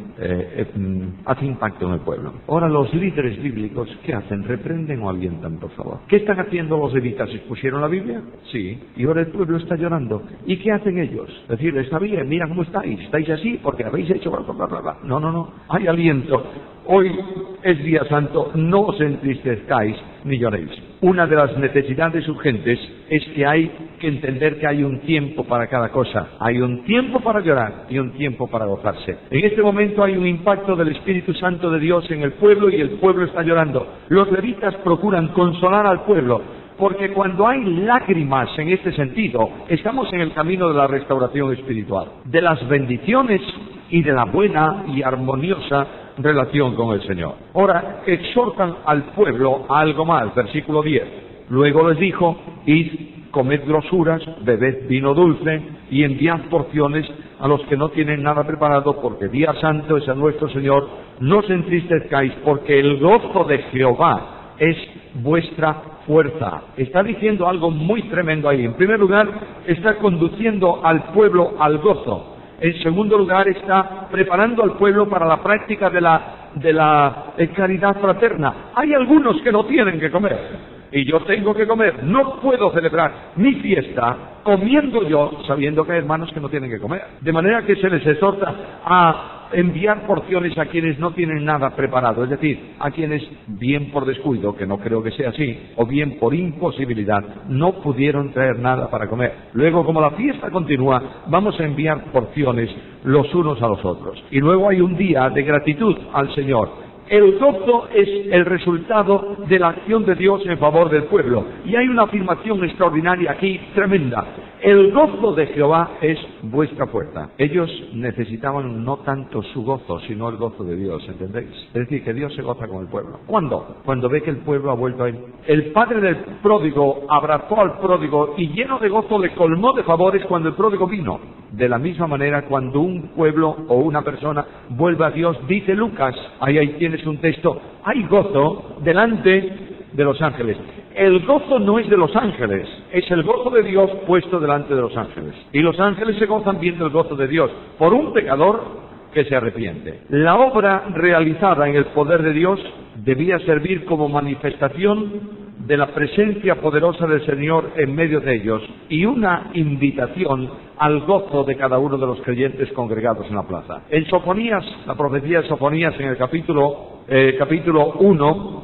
impacto en el pueblo. Ahora los líderes bíblicos, ¿qué hacen? ¿Reprenden o alientan, por favor? ¿Qué están haciendo los levitas? ¿Expusieron la Biblia? Sí. Y ahora el pueblo está llorando. ¿Y qué hacen ellos? Decir, está bien, mira cómo estáis. Estáis así porque habéis hecho bla, bla, bla, bla. No. Hay aliento. Hoy es día santo, no os entristezcáis ni lloréis. Una de las necesidades urgentes es que hay que entender que hay un tiempo para cada cosa. Hay un tiempo para llorar y un tiempo para gozarse. En este momento hay un impacto del Espíritu Santo de Dios en el pueblo y el pueblo está llorando. Los levitas procuran consolar al pueblo, porque cuando hay lágrimas en este sentido, estamos en el camino de la restauración espiritual, de las bendiciones y de la buena y armoniosa relación con el Señor. Ahora, exhortan al pueblo a algo más, versículo 10. Luego les dijo: id, comed grosuras, bebed vino dulce y enviad porciones a los que no tienen nada preparado, porque día santo es a nuestro Señor. No os entristezcáis, porque el gozo de Jehová es vuestra fuerza. Está diciendo algo muy tremendo ahí. En primer lugar, está conduciendo al pueblo al gozo. En segundo lugar, está preparando al pueblo para la práctica de la caridad fraterna. Hay algunos que no tienen que comer, y yo tengo que comer. No puedo celebrar mi fiesta comiendo yo, sabiendo que hay hermanos que no tienen que comer. De manera que se les exhorta a enviar porciones a quienes no tienen nada preparado, es decir, a quienes, bien por descuido, que no creo que sea así, o bien por imposibilidad, no pudieron traer nada para comer. Luego, como la fiesta continúa, vamos a enviar porciones los unos a los otros. Y luego hay un día de gratitud al Señor. El gozo es el resultado de la acción de Dios en favor del pueblo. Y hay una afirmación extraordinaria aquí, tremenda. El gozo de Jehová es vuestra fuerza. Ellos necesitaban no tanto su gozo, sino el gozo de Dios, ¿entendéis? Es decir, que Dios se goza con el pueblo. ¿Cuándo? Cuando ve que el pueblo ha vuelto a él. El padre del pródigo abrazó al pródigo y lleno de gozo le colmó de favores cuando el pródigo vino. De la misma manera, cuando un pueblo o una persona vuelve a Dios, dice Lucas, ahí tienes un texto, hay gozo delante de los ángeles. El gozo no es de los ángeles, es el gozo de Dios puesto delante de los ángeles. Y los ángeles se gozan viendo el gozo de Dios por un pecador que se arrepiente. La obra realizada en el poder de Dios debía servir como manifestación de la presencia poderosa del Señor en medio de ellos y una invitación al gozo de cada uno de los creyentes congregados en la plaza. En Sofonías, la profecía de Sofonías, en el capítulo 1,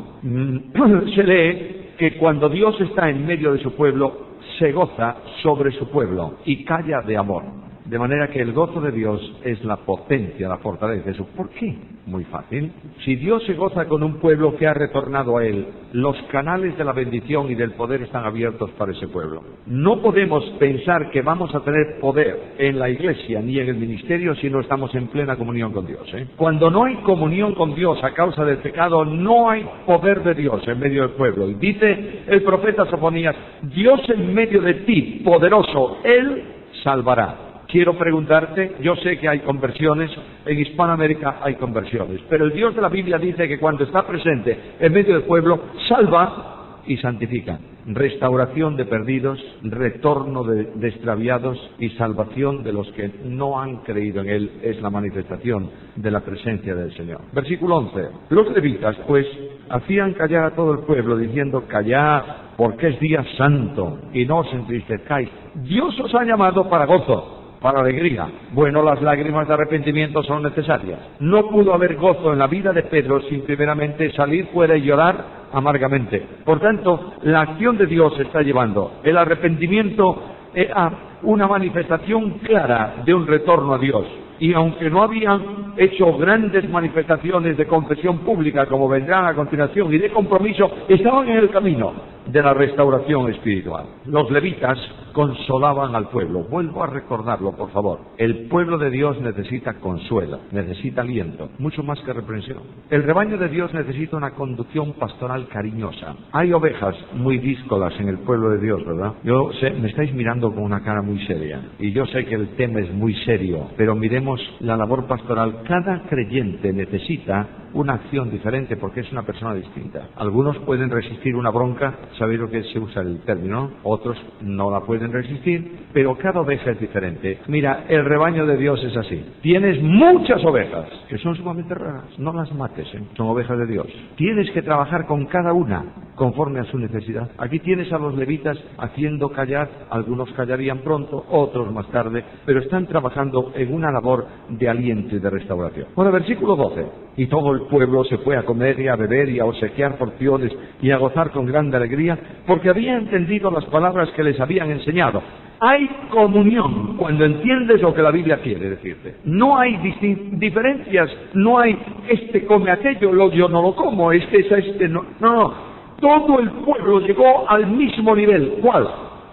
se lee que cuando Dios está en medio de su pueblo, se goza sobre su pueblo y calla de amor. De manera que el gozo de Dios es la potencia, la fortaleza. ¿Por qué? Muy fácil. Si Dios se goza con un pueblo que ha retornado a Él, los canales de la bendición y del poder están abiertos para ese pueblo. No podemos pensar que vamos a tener poder en la iglesia ni en el ministerio si no estamos en plena comunión con Dios. Cuando no hay comunión con Dios a causa del pecado, no hay poder de Dios en medio del pueblo. Y dice el profeta Sofonías: Dios en medio de ti, poderoso, Él salvará. Quiero preguntarte, yo sé que hay conversiones, en Hispanoamérica hay conversiones, pero el Dios de la Biblia dice que cuando está presente en medio del pueblo, salva y santifica. Restauración de perdidos, retorno de extraviados y salvación de los que no han creído en Él es la manifestación de la presencia del Señor. Versículo 11. Los levitas, pues, hacían callar a todo el pueblo, diciendo: callad, porque es día santo, y no os entristezcáis. Dios os ha llamado para gozo, para alegría. Bueno, las lágrimas de arrepentimiento son necesarias. No pudo haber gozo en la vida de Pedro sin primeramente salir fuera y llorar amargamente. Por tanto, la acción de Dios está llevando el arrepentimiento a una manifestación clara de un retorno a Dios. Y aunque no habían hecho grandes manifestaciones de confesión pública, como vendrán a continuación, y de compromiso, estaban en el camino de la restauración espiritual. Los levitas consolaban al pueblo. Vuelvo a recordarlo, por favor. El pueblo de Dios necesita consuelo, necesita aliento, mucho más que reprensión. El rebaño de Dios necesita una conducción pastoral cariñosa. Hay ovejas muy díscolas en el pueblo de Dios, ¿verdad? Yo sé, me estáis mirando con una cara muy seria, y yo sé que el tema es muy serio, pero miremos la labor pastoral. Cada creyente necesita una acción diferente porque es una persona distinta. Algunos pueden resistir una bronca, sabéis lo que se usa el término, otros no la pueden resistir, pero cada oveja es diferente. Mira, el rebaño de Dios es así. Tienes muchas ovejas que son sumamente raras, no las mates, son ovejas de Dios. Tienes que trabajar con cada una conforme a su necesidad. Aquí tienes a los levitas haciendo callar, algunos callarían pronto, otros más tarde, pero están trabajando en una labor de aliento y de restauración. Bueno, versículo 12. Y todo el pueblo se fue a comer y a beber y a obsequiar porciones y a gozar con grande alegría, porque había entendido las palabras que les habían enseñado. Hay comunión cuando entiendes lo que la Biblia quiere decirte. No hay diferencias, no hay este come aquello, yo no lo como, este no. No. Todo el pueblo llegó al mismo nivel. ¿Cuál?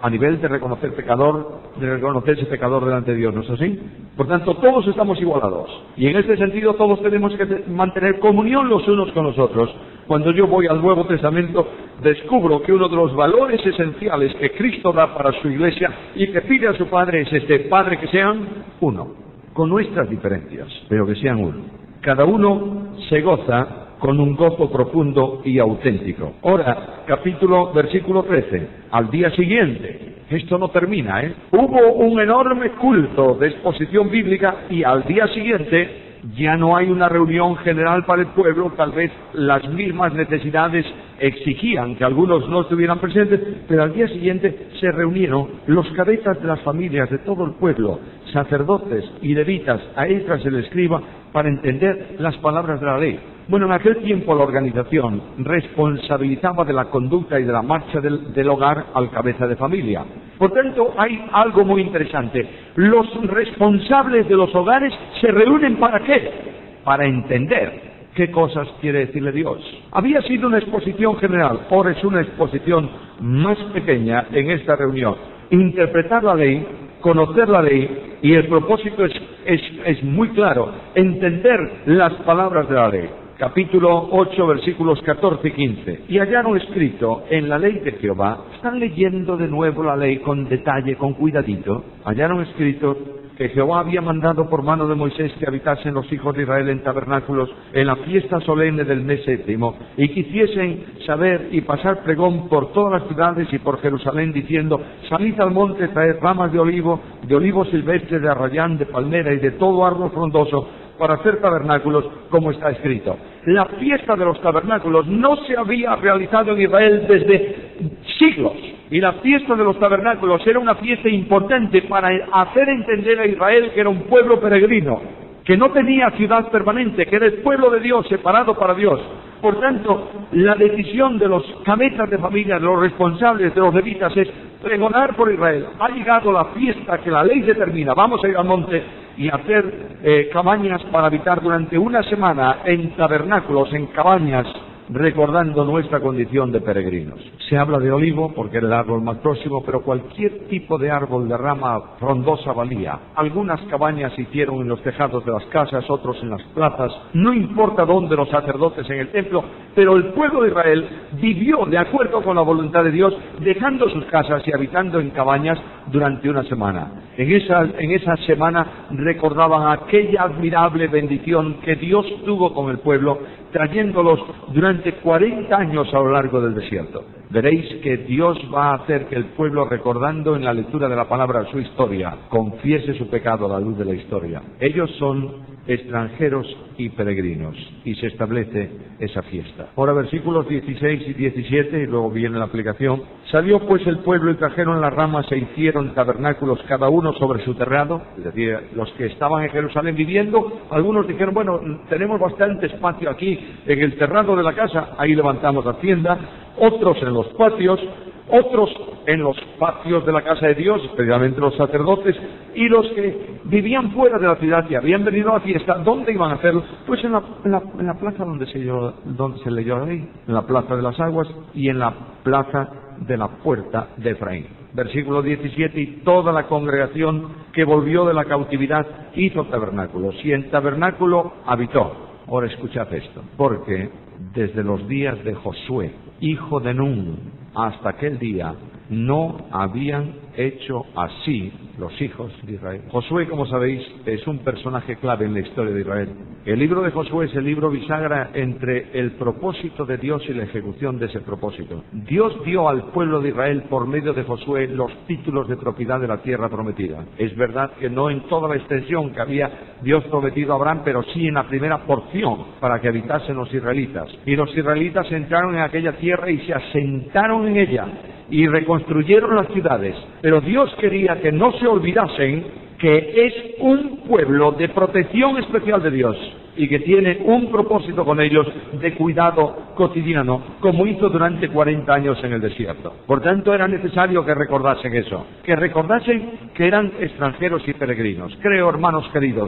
a nivel de reconocerse pecador delante de Dios, ¿no es así? Por tanto, todos estamos igualados. Y en este sentido, todos tenemos que mantener comunión los unos con los otros. Cuando yo voy al Nuevo Testamento, descubro que uno de los valores esenciales que Cristo da para su Iglesia y que pide a su Padre es Padre, que sean uno, con nuestras diferencias, pero que sean uno. Cada uno se goza con un gozo profundo y auténtico. Ahora, versículo 13, al día siguiente, esto no termina, hubo un enorme culto de exposición bíblica y al día siguiente ya no hay una reunión general para el pueblo, tal vez las mismas necesidades exigían que algunos no estuvieran presentes, pero al día siguiente se reunieron los cabezas de las familias de todo el pueblo, sacerdotes y levitas, a Esdras el escriba, para entender las palabras de la ley. Bueno, en aquel tiempo la organización responsabilizaba de la conducta y de la marcha del hogar al cabeza de familia. Por tanto, hay algo muy interesante. Los responsables de los hogares se reúnen ¿para qué? Para entender qué cosas quiere decirle Dios. Había sido una exposición general, ahora es una exposición más pequeña en esta reunión. Interpretar la ley, conocer la ley, y el propósito es muy claro, entender las palabras de la ley. Capítulo 8, versículos 14 y 15. Y hallaron escrito en la ley de Jehová, están leyendo de nuevo la ley con detalle, con cuidadito, hallaron escrito que Jehová había mandado por mano de Moisés que habitasen los hijos de Israel en tabernáculos en la fiesta solemne del mes séptimo, y que hiciesen saber y pasar pregón por todas las ciudades y por Jerusalén, diciendo: salid al monte, traed ramas de olivo silvestre, de arrayán, de palmera y de todo árbol frondoso, para hacer tabernáculos, como está escrito. La fiesta de los tabernáculos no se había realizado en Israel desde siglos, y la fiesta de los tabernáculos era una fiesta importante para hacer entender a Israel que era un pueblo peregrino, que no tenía ciudad permanente, que era el pueblo de Dios, separado para Dios. Por tanto, la decisión de los cabezas de familia, de los responsables, de los levitas, es pregonar por Israel. Ha llegado la fiesta que la ley determina, vamos a ir al monte y hacer cabañas para habitar durante una semana en tabernáculos, en cabañas, recordando nuestra condición de peregrinos. Se habla de olivo porque era el árbol más próximo, pero cualquier tipo de árbol de rama frondosa valía. Algunas cabañas se hicieron en los tejados de las casas, otros en las plazas, no importa dónde, los sacerdotes en el templo, pero el pueblo de Israel vivió de acuerdo con la voluntad de Dios, dejando sus casas y habitando en cabañas durante una semana. En esa semana recordaban aquella admirable bendición que Dios tuvo con el pueblo, trayéndolos durante 40 años a lo largo del desierto. Veréis que Dios va a hacer que el pueblo, recordando en la lectura de la palabra su historia, confiese su pecado a la luz de la historia. Ellos son extranjeros y peregrinos, y se establece esa fiesta. Ahora versículos 16 y 17, y luego viene la aplicación. Salió pues el pueblo y trajeron las ramas e hicieron tabernáculos cada uno sobre su terrado, es decir, los que estaban en Jerusalén viviendo, algunos dijeron: bueno, tenemos bastante espacio aquí en el terrado de la casa, ahí levantamos la tienda. Otros en los patios, otros en los patios de la casa de Dios, especialmente los sacerdotes, y los que vivían fuera de la ciudad y habían venido a la fiesta. ¿Dónde iban a hacerlo? Pues en la plaza donde se leyó la ley, en la plaza de las aguas y en la plaza de la puerta de Efraín. Versículo 17, y toda la congregación que volvió de la cautividad hizo tabernáculos, y en tabernáculo habitó. Ahora escuchad esto, porque desde los días de Josué, hijo de Nun, hasta aquel día, no habían hecho así los hijos de Israel. Josué, como sabéis, es un personaje clave en la historia de Israel. El libro de Josué es el libro bisagra entre el propósito de Dios y la ejecución de ese propósito. Dios dio al pueblo de Israel, por medio de Josué, los títulos de propiedad de la tierra prometida. Es verdad que no en toda la extensión que había Dios prometido a Abraham, pero sí en la primera porción para que habitasen los israelitas. Y los israelitas entraron en aquella tierra y se asentaron en ella y reconstruyeron las ciudades. Pero Dios quería que no se olvidasen que es un pueblo de protección especial de Dios y que tiene un propósito con ellos de cuidado cotidiano, como hizo durante 40 años en el desierto. Por tanto, era necesario que recordasen eso, que recordasen que eran extranjeros y peregrinos. Creo, hermanos queridos,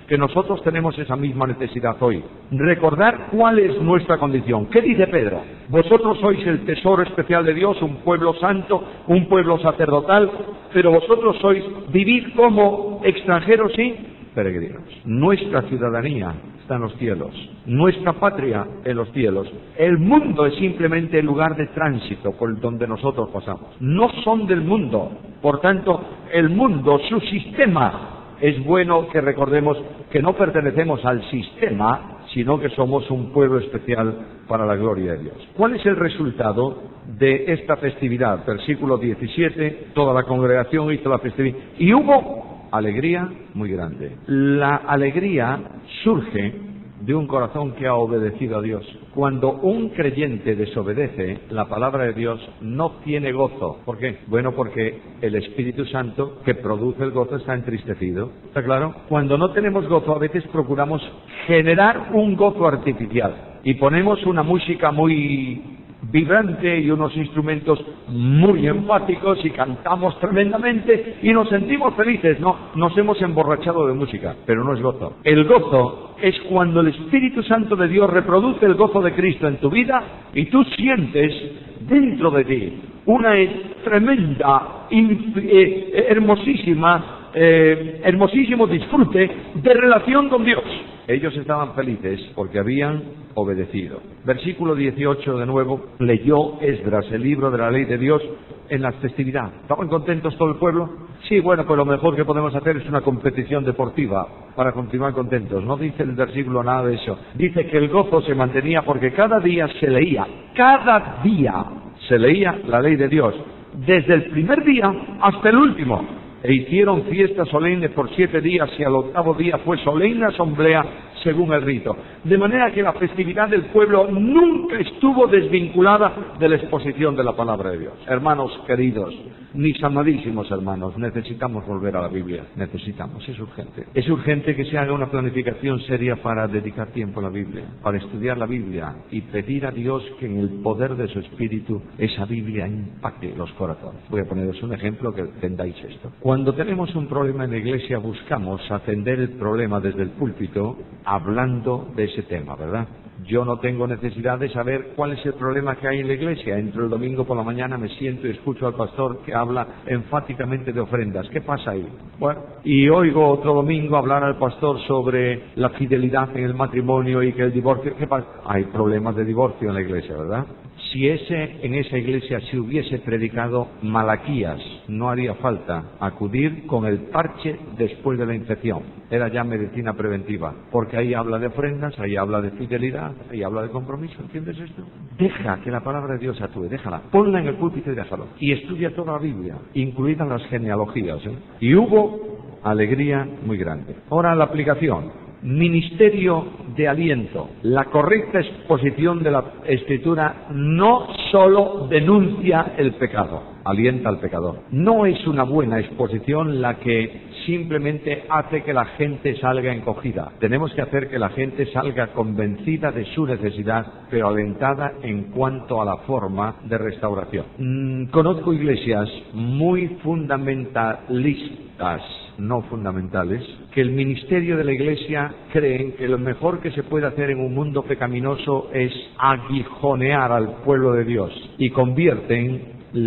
que nosotros tenemos esa misma necesidad hoy. Recordar cuál es nuestra condición. ¿Qué dice Pedro? Vosotros sois el tesoro especial de Dios, un pueblo santo, un pueblo sacerdotal, pero vosotros vivid como extranjeros y peregrinos. Nuestra ciudadanía está en los cielos, nuestra patria en los cielos. El mundo es simplemente el lugar de tránsito por donde nosotros pasamos. No son del mundo, por tanto, el mundo, su sistema, es bueno que recordemos que no pertenecemos al sistema, sino que somos un pueblo especial para la gloria de Dios. ¿Cuál es el resultado de esta festividad? Versículo 17, toda la congregación hizo la festividad y hubo alegría muy grande. La alegría surge de un corazón que ha obedecido a Dios. Cuando un creyente desobedece la palabra de Dios, no tiene gozo. ¿Por qué? Bueno, porque el Espíritu Santo que produce el gozo está entristecido. ¿Está claro? Cuando no tenemos gozo, a veces procuramos generar un gozo artificial y ponemos una música muy vibrante y unos instrumentos muy enfáticos y cantamos tremendamente y nos sentimos felices. No, nos hemos emborrachado de música, pero no es gozo. El gozo es cuando el Espíritu Santo de Dios reproduce el gozo de Cristo en tu vida y tú sientes dentro de ti una tremenda, hermosísimo disfrute de relación con Dios. Ellos estaban felices porque habían obedecido. Versículo 18 de nuevo, leyó Esdras el libro de la ley de Dios en la festividad. ¿Estaban contentos todo el pueblo? Sí, bueno, pues lo mejor que podemos hacer es una competición deportiva para continuar contentos. No dice el versículo nada de eso. Dice que el gozo se mantenía porque cada día se leía la ley de Dios, desde el primer día hasta el último. E hicieron fiesta solemne por 7 días y al 8º día fue solemne asamblea según el rito. De manera que la festividad del pueblo nunca estuvo desvinculada de la exposición de la palabra de Dios. Hermanos queridos, mis amadísimos hermanos, necesitamos volver a la Biblia. Necesitamos, es urgente. Es urgente que se haga una planificación seria para dedicar tiempo a la Biblia, para estudiar la Biblia y pedir a Dios que en el poder de su Espíritu esa Biblia impacte los corazones. Voy a poneros un ejemplo que entendáis esto. Cuando tenemos un problema en la iglesia buscamos atender el problema desde el púlpito hablando de ese tema, ¿verdad? Yo no tengo necesidad de saber cuál es el problema que hay en la iglesia. Entro el domingo por la mañana, me siento y escucho al pastor que habla enfáticamente de ofrendas. ¿Qué pasa ahí? Bueno, y oigo otro domingo hablar al pastor sobre la fidelidad en el matrimonio y que el divorcio... ¿Qué pasa? Hay problemas de divorcio en la iglesia, ¿verdad? Si en esa iglesia se hubiese predicado Malaquías, no haría falta acudir con el parche después de la infección. Era ya medicina preventiva, porque ahí habla de ofrendas, ahí habla de fidelidad, ahí habla de compromiso. ¿Entiendes esto? Deja que la palabra de Dios actúe, déjala. Ponla en el púlpito y déjalo. Y estudia toda la Biblia, incluidas las genealogías. Y hubo alegría muy grande. Ahora la aplicación. Ministerio de aliento. La correcta exposición de la Escritura no solo denuncia el pecado, alienta al pecador. No es una buena exposición la que simplemente hace que la gente salga encogida. Tenemos que hacer que la gente salga convencida de su necesidad, pero alentada en cuanto a la forma de restauración. Conozco iglesias muy fundamentalistas, no fundamentales, que el ministerio de la iglesia creen que lo mejor que se puede hacer en un mundo pecaminoso es aguijonear al pueblo de Dios y convierten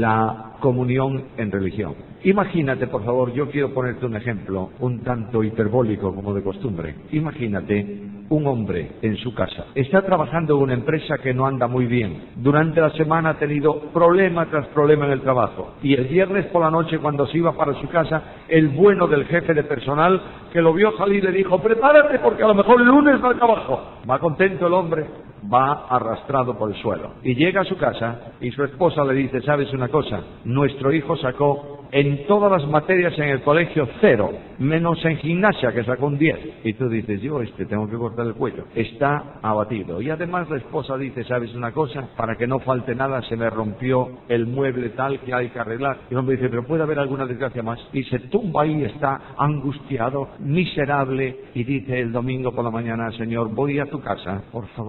la comunión en religión. Imagínate, por favor, yo quiero ponerte un ejemplo un tanto hiperbólico como de costumbre. Imagínate un hombre en su casa. Está trabajando en una empresa que no anda muy bien. Durante la semana ha tenido problema tras problema en el trabajo. Y el viernes por la noche, cuando se iba para su casa, el bueno del jefe de personal, que lo vio salir, le dijo: prepárate porque a lo mejor el lunes va al trabajo. Va contento el hombre, va arrastrado por el suelo. Y llega a su casa y su esposa le dice: ¿sabes una cosa? Nuestro hijo sacó en todas las materias en el colegio 0, menos en gimnasia, que sacó un 10. Y tú dices: yo tengo que cortar el cuello. Está abatido. Y además la esposa dice: ¿sabes una cosa? Para que no falte nada, se me rompió el mueble tal que hay que arreglar. Y el hombre dice: pero puede haber alguna desgracia más. Y se tumba ahí, está angustiado, miserable, y dice el domingo por la mañana: Señor, voy a tu casa, por favor, dame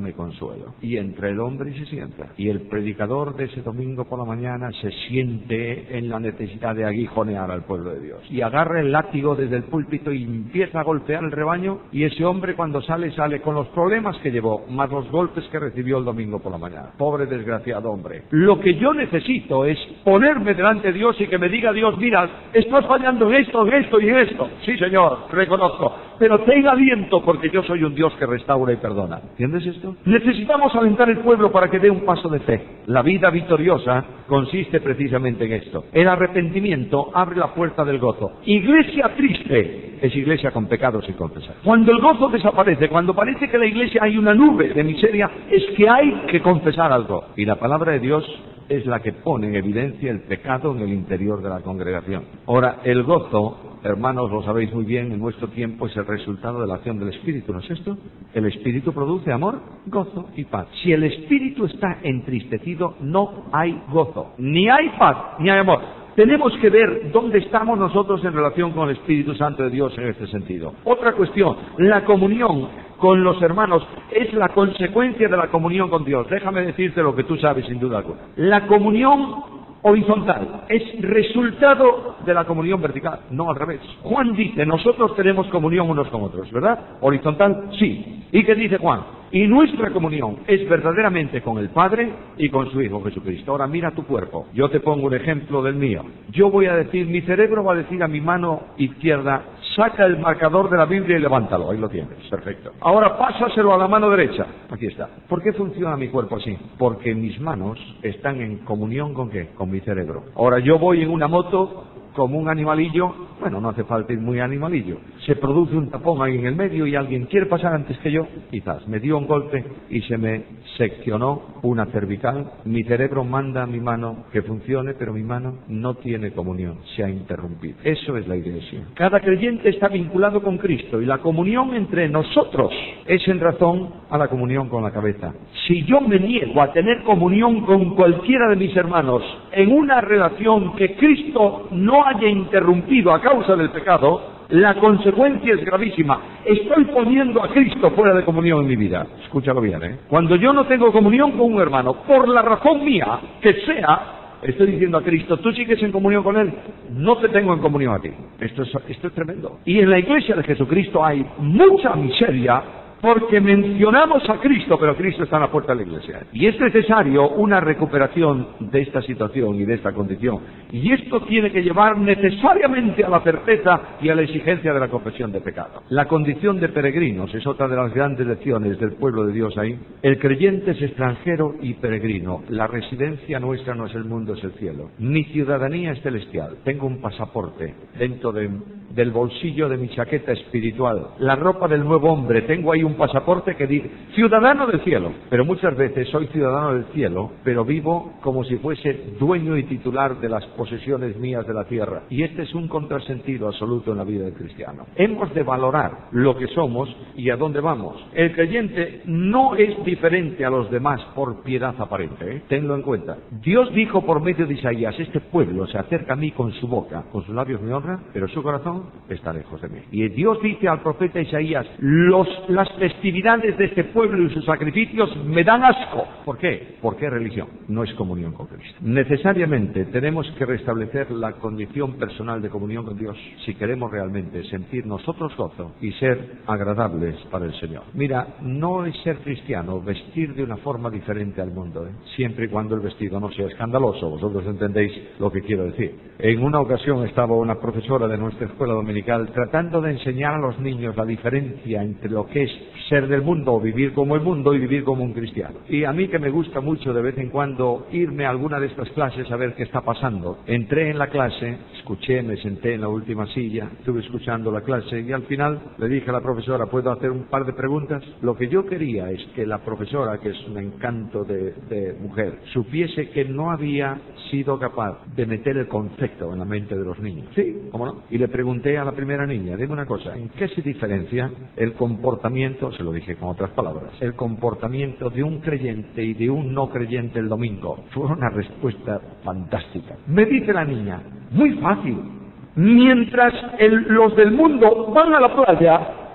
dame consuelo. Y entra el hombre y se sienta. Y el predicador de ese domingo por la mañana se siente en la necesidad de aguijonear al pueblo de Dios. Y agarra el látigo desde el púlpito y empieza a golpear el rebaño, y ese hombre cuando sale con los problemas que llevó, más los golpes que recibió el domingo por la mañana. Pobre desgraciado hombre. Lo que yo necesito es ponerme delante de Dios y que me diga Dios, mira, estás fallando en esto y en esto. Sí, Señor, reconozco, pero ten aliento porque yo soy un Dios que restaura y perdona. ¿Entiendes esto? Necesitamos alentar el pueblo para que dé un paso de fe. La vida victoriosa consiste precisamente en esto. El arrepentimiento abre la puerta del gozo. Iglesia triste es iglesia con pecados sin confesar. Cuando el gozo desaparece, cuando parece que en la iglesia hay una nube de miseria, es que hay que confesar algo. Y la palabra de Dios es la que pone en evidencia el pecado en el interior de la congregación. Ahora, el gozo, hermanos, lo sabéis muy bien, en nuestro tiempo es el resultado de la acción del Espíritu, ¿no es esto? El Espíritu produce amor, gozo y paz. Si el Espíritu está entristecido, no hay gozo, ni hay paz, ni hay amor. Tenemos que ver dónde estamos nosotros en relación con el Espíritu Santo de Dios en este sentido. Otra cuestión, la comunión con los hermanos es la consecuencia de la comunión con Dios. Déjame decirte lo que tú sabes sin duda alguna. La comunión horizontal es resultado de la comunión vertical, no al revés. Juan dice, nosotros tenemos comunión unos con otros, ¿verdad? Horizontal, sí. ¿Y qué dice Juan? Y nuestra comunión es verdaderamente con el Padre y con su Hijo Jesucristo. Ahora mira tu cuerpo. Yo te pongo un ejemplo del mío. Yo voy a decir, mi cerebro va a decir a mi mano izquierda, saca el marcador de la Biblia y levántalo. Ahí lo tienes. Perfecto. Ahora pásaselo a la mano derecha. Aquí está. ¿Por qué funciona mi cuerpo así? Porque mis manos están en comunión ¿con qué? Con mi cerebro. Ahora yo voy en una moto como un animalillo, bueno, no hace falta ir muy animalillo, se produce un tapón ahí en el medio y alguien quiere pasar antes que yo, quizás, me dio un golpe y se me seccionó una cervical, mi cerebro manda a mi mano que funcione, pero mi mano no tiene comunión, se ha interrumpido. Eso es la iglesia. Cada creyente está vinculado con Cristo y la comunión entre nosotros es en razón a la comunión con la cabeza. Si yo me niego a tener comunión con cualquiera de mis hermanos en una relación que Cristo no haya interrumpido a causa del pecado, la consecuencia es gravísima. Estoy poniendo a Cristo fuera de comunión en mi vida. Escúchalo bien, ¿eh? Cuando yo no tengo comunión con un hermano, por la razón mía que sea, estoy diciendo a Cristo, ¿tú sigues en comunión con Él? No te tengo en comunión a ti. Esto es tremendo. Y en la iglesia de Jesucristo hay mucha miseria porque mencionamos a Cristo, pero Cristo está en la puerta de la iglesia. Y es necesario una recuperación de esta situación y de esta condición. Y esto tiene que llevar necesariamente a la certeza y a la exigencia de la confesión de pecado. La condición de peregrinos es otra de las grandes lecciones del pueblo de Dios ahí. El creyente es extranjero y peregrino. La residencia nuestra no es el mundo, es el cielo. Mi ciudadanía es celestial. Tengo un pasaporte dentro del bolsillo de mi chaqueta espiritual. La ropa del nuevo hombre. Tengo ahí un pasaporte que dice ciudadano del cielo, pero muchas veces soy ciudadano del cielo, pero vivo como si fuese dueño y titular de las posesiones mías de la tierra, y este es un contrasentido absoluto en la vida del cristiano. Hemos de valorar lo que somos y a dónde vamos. El creyente no es diferente a los demás por piedad aparente, ¿eh? Tenlo en cuenta. Dios dijo por medio de Isaías, este pueblo se acerca a mí con su boca, con sus labios me honra, pero su corazón está lejos de mí. Y Dios dice al profeta Isaías, las festividades de este pueblo y sus sacrificios me dan asco. ¿Por qué? Porque es religión, no es comunión con Cristo. Necesariamente tenemos que restablecer la condición personal de comunión con Dios si queremos realmente sentir nosotros gozo y ser agradables para el Señor. Mira, no es ser cristiano vestir de una forma diferente al mundo, ¿eh? Siempre y cuando el vestido no sea escandaloso. Vosotros entendéis lo que quiero decir. En una ocasión estaba una profesora de nuestra escuela dominical tratando de enseñar a los niños la diferencia entre lo que es ser del mundo o vivir como el mundo y vivir como un cristiano. Y a mí, que me gusta mucho de vez en cuando irme a alguna de estas clases a ver qué está pasando, entré en la clase, escuché, me senté en la última silla, estuve escuchando la clase y al final le dije a la profesora, ¿puedo hacer un par de preguntas? Lo que yo quería es que la profesora, que es un encanto de mujer, supiese que no había sido capaz de meter el concepto en la mente de los niños. Sí, ¿cómo no? Y le pregunté a la primera niña, dime una cosa, ¿en qué se diferencia el comportamiento, se lo dije con otras palabras, el comportamiento de un creyente y de un no creyente el domingo? Fue una respuesta fantástica. Me dice la niña, muy fácil, mientras los del mundo van a la playa,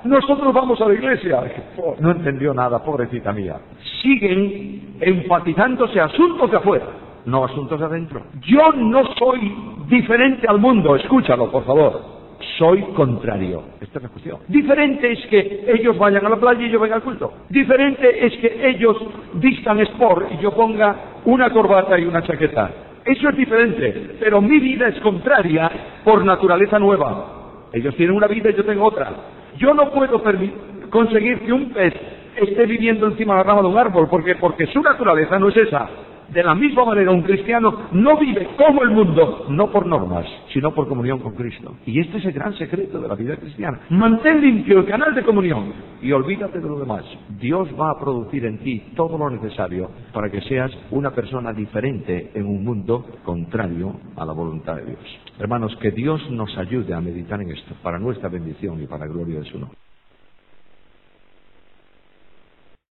nosotros vamos a la iglesia. No entendió nada, pobrecita mía. Siguen enfatizándose asuntos de afuera, no asuntos de adentro. Yo no soy diferente al mundo, escúchalo, por favor. Soy contrario. Esta es la cuestión. Diferente es que ellos vayan a la playa y yo venga al culto. Diferente es que ellos vistan sport y yo ponga una corbata y una chaqueta. Eso es diferente, pero mi vida es contraria por naturaleza nueva. Ellos tienen una vida y yo tengo otra. Yo no puedo conseguir que un pez esté viviendo encima de la rama de un árbol, porque su naturaleza no es esa. De la misma manera, un cristiano no vive como el mundo, no por normas, sino por comunión con Cristo. Y este es el gran secreto de la vida cristiana. Mantén limpio el canal de comunión y olvídate de lo demás. Dios va a producir en ti todo lo necesario para que seas una persona diferente en un mundo contrario a la voluntad de Dios. Hermanos, que Dios nos ayude a meditar en esto, para nuestra bendición y para la gloria de su nombre.